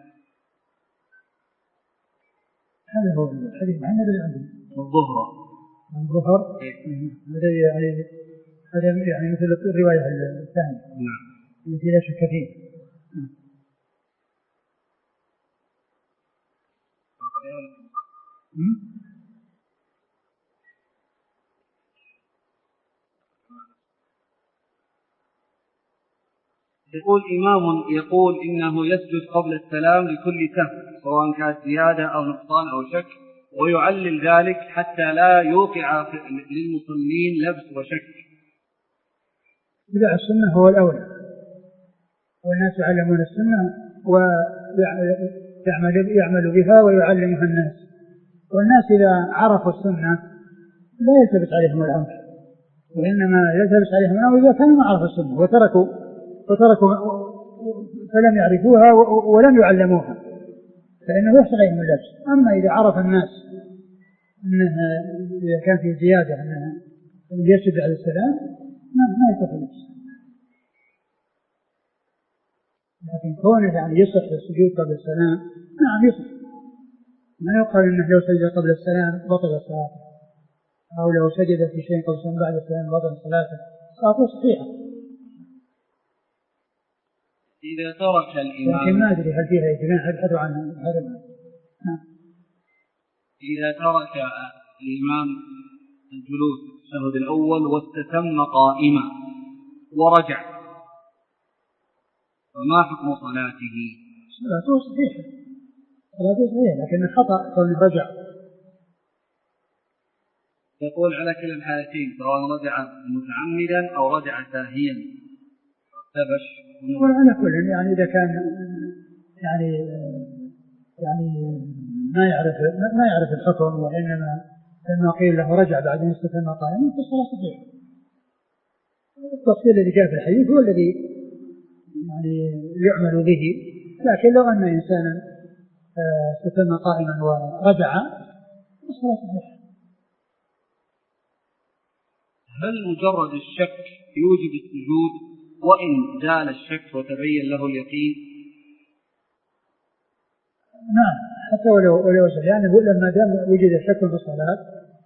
هذا هو الحديث عن النبي الظهر الظهر هذا يعني هذا يعني مثل الرواية الثانية التي لا شك فيه. يقول إمام يقول إنه يسجد قبل السلام لكل سهو سواء كانت زيادة أو نقصان أو شك، ويعلل ذلك حتى لا يوقع للمصلين لبس وشك. اتباع السنة هو الأولى، والناس يعلمون السنة يعمل, يعمل بها ويعلمها الناس. والناس إذا عرفوا السنة لا يلتبس عليهم الأمر، وإنما يلتبس عليهم الأمر إذا كانوا ما عرفوا السنة وتركوا وتركوا فلم يعرفوها ولم يعلموها، فإنه يحصل عليهم اللبس. أما إذا عرف الناس أنها إذا كان في زيادة أنها يسجد على السلام ما ما يكون اللبس. لكن كونه يعني يصح السجود قبل السلام نعم يصح، ما يقال إنه لو سجد قبل السلام بطل صلاته، أو لو سجد في شيء قبل السلام بعد السلام بطل صلاته، صلاته صحيحة. إذا ترك الإمام، لكن ما أدري هل فيها إجماع يبحثوا عنها هذا. إذا ترك الإمام الجلوس في التشهد الأول واستتم قائما ورجع فما حكم صلاته؟ صلاته صحيحة، صلاته صحيحة، لكن الخطأ كون رجع. يقول على كلا الحالتين سواء رجع متعمدا أو رجع ساهيا ارتبش. وعلى كل يعني إذا كان يعني يعني ما يعرف ما يعرف الحكم، وإنما لما قيل له رجع بعد أن استتم قائما فالصلاة صحيحة. التفصيل الذي جاء في الحديث هو الذي يعني يعمل به، لكن لو أن إنسانا استتم قائما ورجع الصلاة صحيحة. هل مجرد الشك يوجب السجود وإن زال الشك وتبين له اليقين؟ نعم، حتى ولو ولو زال، يعني لما دام وجد شك في الصلاة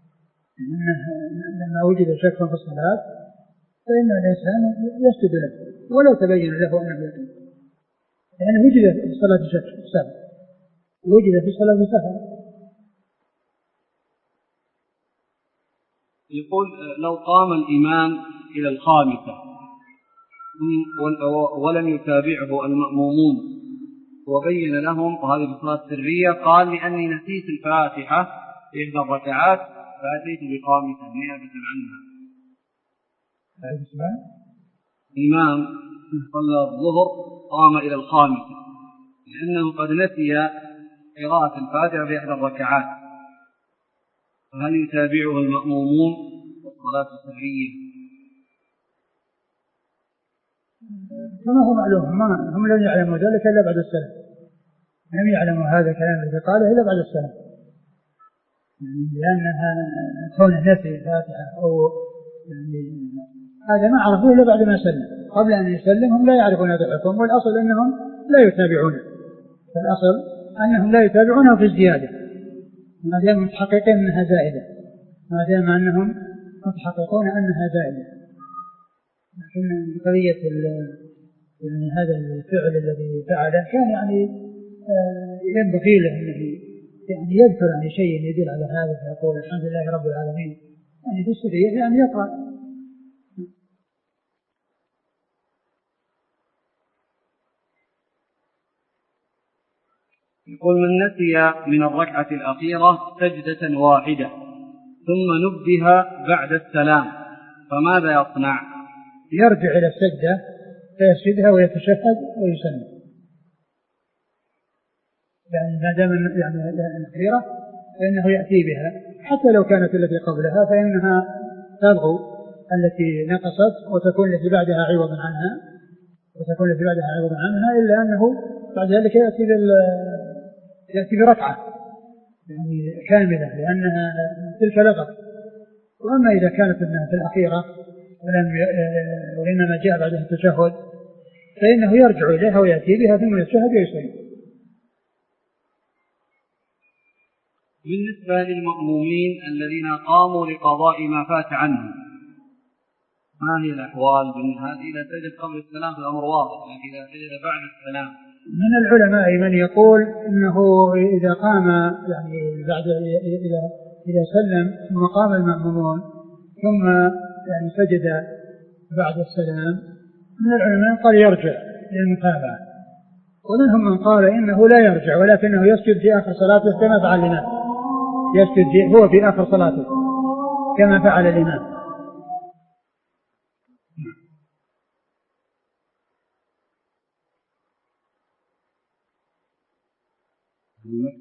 لما وجد شك في الصلاة فإن الإنسان يسجد له ولو تبين له أنه يقين، يعني وجد في الصلاة شك سهل، وجد في الصلاة سهل. يقول لو قام الإمام إلى الخامسة ولم يتابعه المأمومون وبين لهم، وهذه الصلاة سرية، قال لأني نسيت الفاتحة في إحدى الركعات فأتيت بقامسة نيابة عنها. الإمام صلى الظهر قام إلى الخامسة لأنه قد نسي قراءة الفاتحة في إحدى الركعات، فهل يتابعه المأمومون والصلاة سرية؟ كما هو معلوم هم لم يعلموا ذلك إلا بعد السلام، لم يعلموا هذا الكلام الذي قاله إلا بعد السلام، يعني لأنها كون نسي الفاتحة أو يعني هذا ما عرفوه إلا بعد ما سلم. قبل أن يسلم هم لا يعرفون هذا الحكم، والأصل أنهم لا يتابعونه، فالأصل أنهم لا يتابعونه في الزيادة ما دام متحققين أنها زائدة، ما دام أنهم متحققون أنها زائدة. لكن قضية يعني هذا الفعل الذي فعله كان يعني ينبغي له أنه يعني يذكر عن شيء يدل على هذا فيقول الحمد لله رب العالمين، يعني في السرية يعني يقرأ. يقول من نسي من الركعة الأخيرة سجدة واحدة ثم نبه بعد السلام فماذا يصنع؟ يرجع إلى السجدة فيسجدها ويتشهد ويسلم، يعني ما دام يعني الأخيرة فإنه يأتي بها، حتى لو كانت التي قبلها فإنها تلغو التي نقصت وتكون التي بعدها عوضا عنها وتكون التي بعدها عوضا عنها، إلا أنه بعد ذلك يأتي بال يأتي بركعة يعني كاملة لأنها تلك لغت. وأما إذا كانت النهاية في الأخيرة ولم وإنما جاء بعدها التشهد فإنه يرجع إليها ويأتي بها ثم يتشهد ويسلم. بالنسبة للمأمومين الذين قاموا لقضاء ما فات عنهم ما هي الأحوال؟ هذه إذا سجد قبل السلام فالأمر واضح، لكن إذا سجد بعد السلام من العلماء من يقول إنه إذا قام يعني بعد إذا إذا سلم ثم قام المأمومون ثم يعني سجد بعد السلام، من العلماء قال يرجع للمتابعة، ومنهم من قال إنه لا يرجع ولكنه يسجد في آخر صلاته كما فعل الإمام، يسجد هو في آخر صلاته كما فعل الإمام.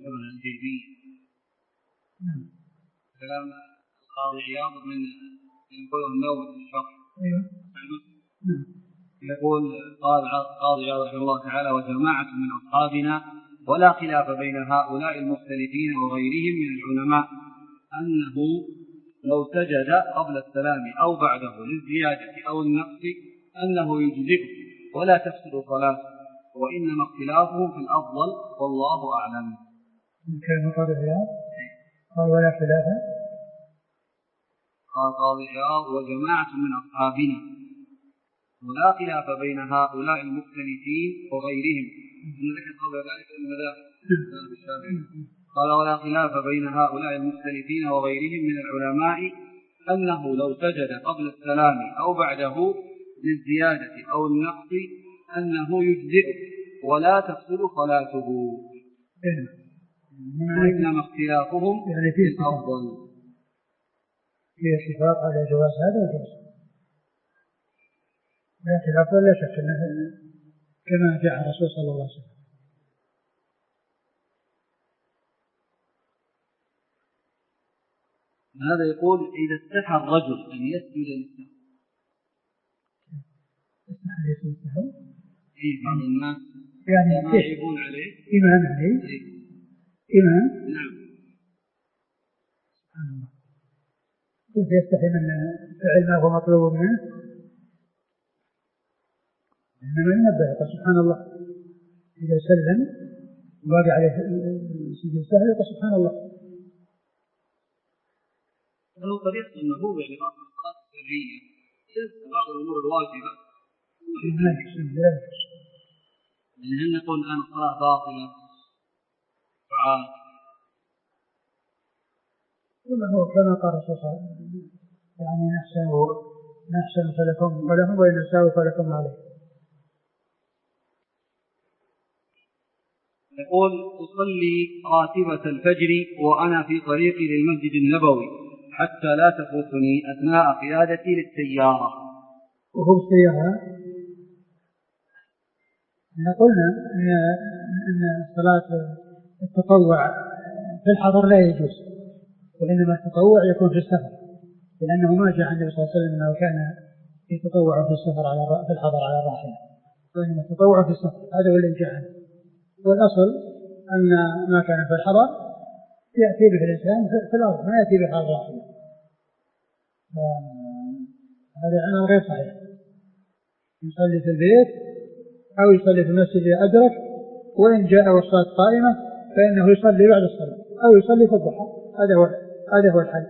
ابن الجيبي كلام القاضي عياض من يقول النووي في الشرح يقول قال القاضي عياض رحمه الله تعالى وجماعة من أصحابنا ولا خلاف بين هؤلاء المختلفين وغيرهم من العلماء أنه لو سجد قبل السلام أو بعده للزيادة أو النقص أنه يجزئه ولا تفسد صلاته وإنما اختلافهم في الأفضل والله أعلم. كان قال عياض قال ولا خلاف قال قاضي عياض وجماعة من أصحابنا ولا خلاف بين هؤلاء المختلفين وغيرهم قال ولا خلاف بين هؤلاء المختلفين وغيرهم من العلماء أنه لو سجد قبل السلام أو بعده للزيادة أو النقص أنه يجزئه ولا تفسد صلاته وإنما اختلافهم يعني في الأفضل. في اتفاق على جواز هذا وجواز لا خلاف ولا شك أنه كما جاء الرسول صلى الله عليه وسلم. هذا يقول إذا استحى الرجل أن يسجد للسهو استحى للسهو إيه بعض الناس يعني يعيبون عليه إمام عليه إيه؟ إمام نعم سبحان الله كيف يستحي من فعل ما هو مطلوب منه إنما ينبه سبحان الله إذا سلم وباقي عليه سجد السهو يقول سبحان الله. له طريقة النبوة يعني بعض الصلاة السرية يذكر بعض الأمور الواجبة يعني هل نقول الآن الصلاة باطلة فعال وما هو كما قال الرسول صلى الله عليه وسلم يعني نحسن نحسن فلكم ولهم وإن نساء فلكم عليه. يقول أصلي راتبة الفجر وأنا في طريقي للمسجد النبوي حتى لا تفوتني أثناء قيادتي للسيارة. وهو السيارة قلنا أن أن صلاة التطوع في الحضر لا يجوز وإنما التطوع يكون في السفر لأنه ما جاء عن النبي صلى الله عليه وسلم أنه كان يتطوع في السفر على في الحضر على الراحلة وإنما التطوع في السفر هذا هو اللي جاء عنه. والأصل أن ما كان في الحضر يأتي به الإنسان في الأرض ما يأتي به على الراحلة. هذا عنه غير صحيح. يصلي في البيت أو يصلي في المسجد إذا أدرك وإن جاء والصلاة قائمة فإنه يصلي بعد الصلاة أو يصلي في الضحى. هذا هو هذا هو الحل.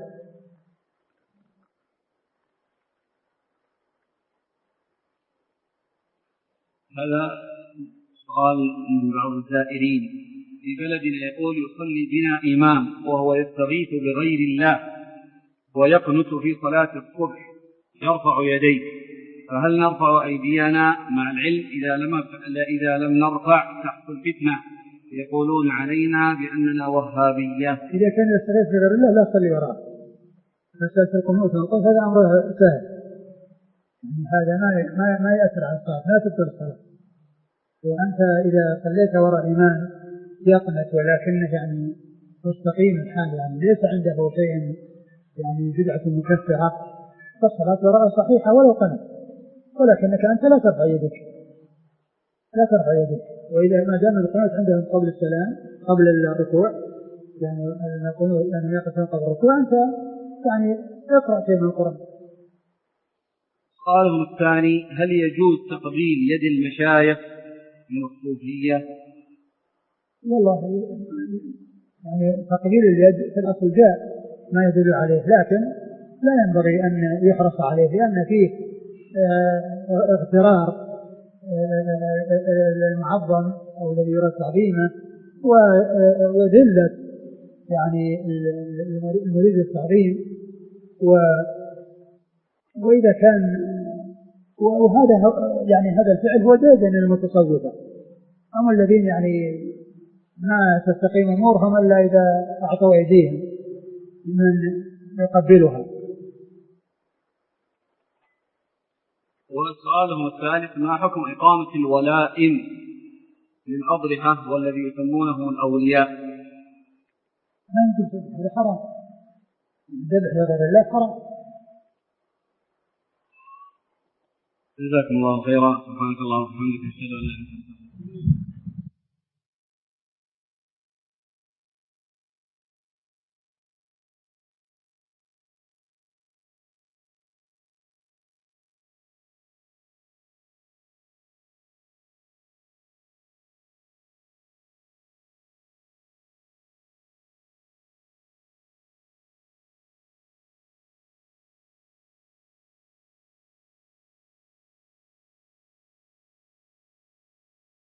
هذا سؤال من بعض الزائرين في بلدنا يقول يصلي بنا إمام وهو يستغيث بغير الله ويقنت في صلاة الصبح يرفع يديه فهل نرفع أيدينا مع العلم إذا لم إذا لم نرفع تحصل فتنة يقولون علينا بأننا وهابية. إذا كان يستغيث بغير الله لا صلي وراءه. مسألة القنوت والقنوت هذا أمره سهل يعني هذا ما ما ما يأثر على الصلاة لا تبطل الصلاة. وأنت إذا صليت وراء إمام يقنت ولكنه يعني مستقيم الحال يعني ليس عنده شيء يعني بدعة مكفرة فالصلاة وراءه صحيحة ولو قنت ولكنك أنت لا ترفع يدك لا ترفع يدك. وإذا ما دام القنوت عندهم قبل السلام قبل الركوع يعني يقولون أنهم يقفون قبل الركوع أنت يعني اقرأ شيء من القرآن. قالوا الثاني هل يجوز تقبيل يد المشايخ من الصوفية؟ والله يعني تقبيل اليد في الأصل جاء ما يدل عليه لكن لا ينبغي أن يحرص عليه لأن فيه اغترار المعظم أو الذي يرى تعظيمه وذلة يعني المريد التعظيم وإذا كان وهذا يعني هذا الفعل هو ديدن المتصوفة هم الذين يعني ما تستقيم أمورهم إلا إذا أعطوا أيديهم من يقبلها. وسؤالهم الثالث ما حكم إقامة الولائم للأضرحة والذي يسمونه الأولياء ما يمكن هذا حرام، الذبح لغير الله حرام. جزاكم الله خيرا. سبحانك اللهم وبحمدك، اشهد ان لا اله الا انت.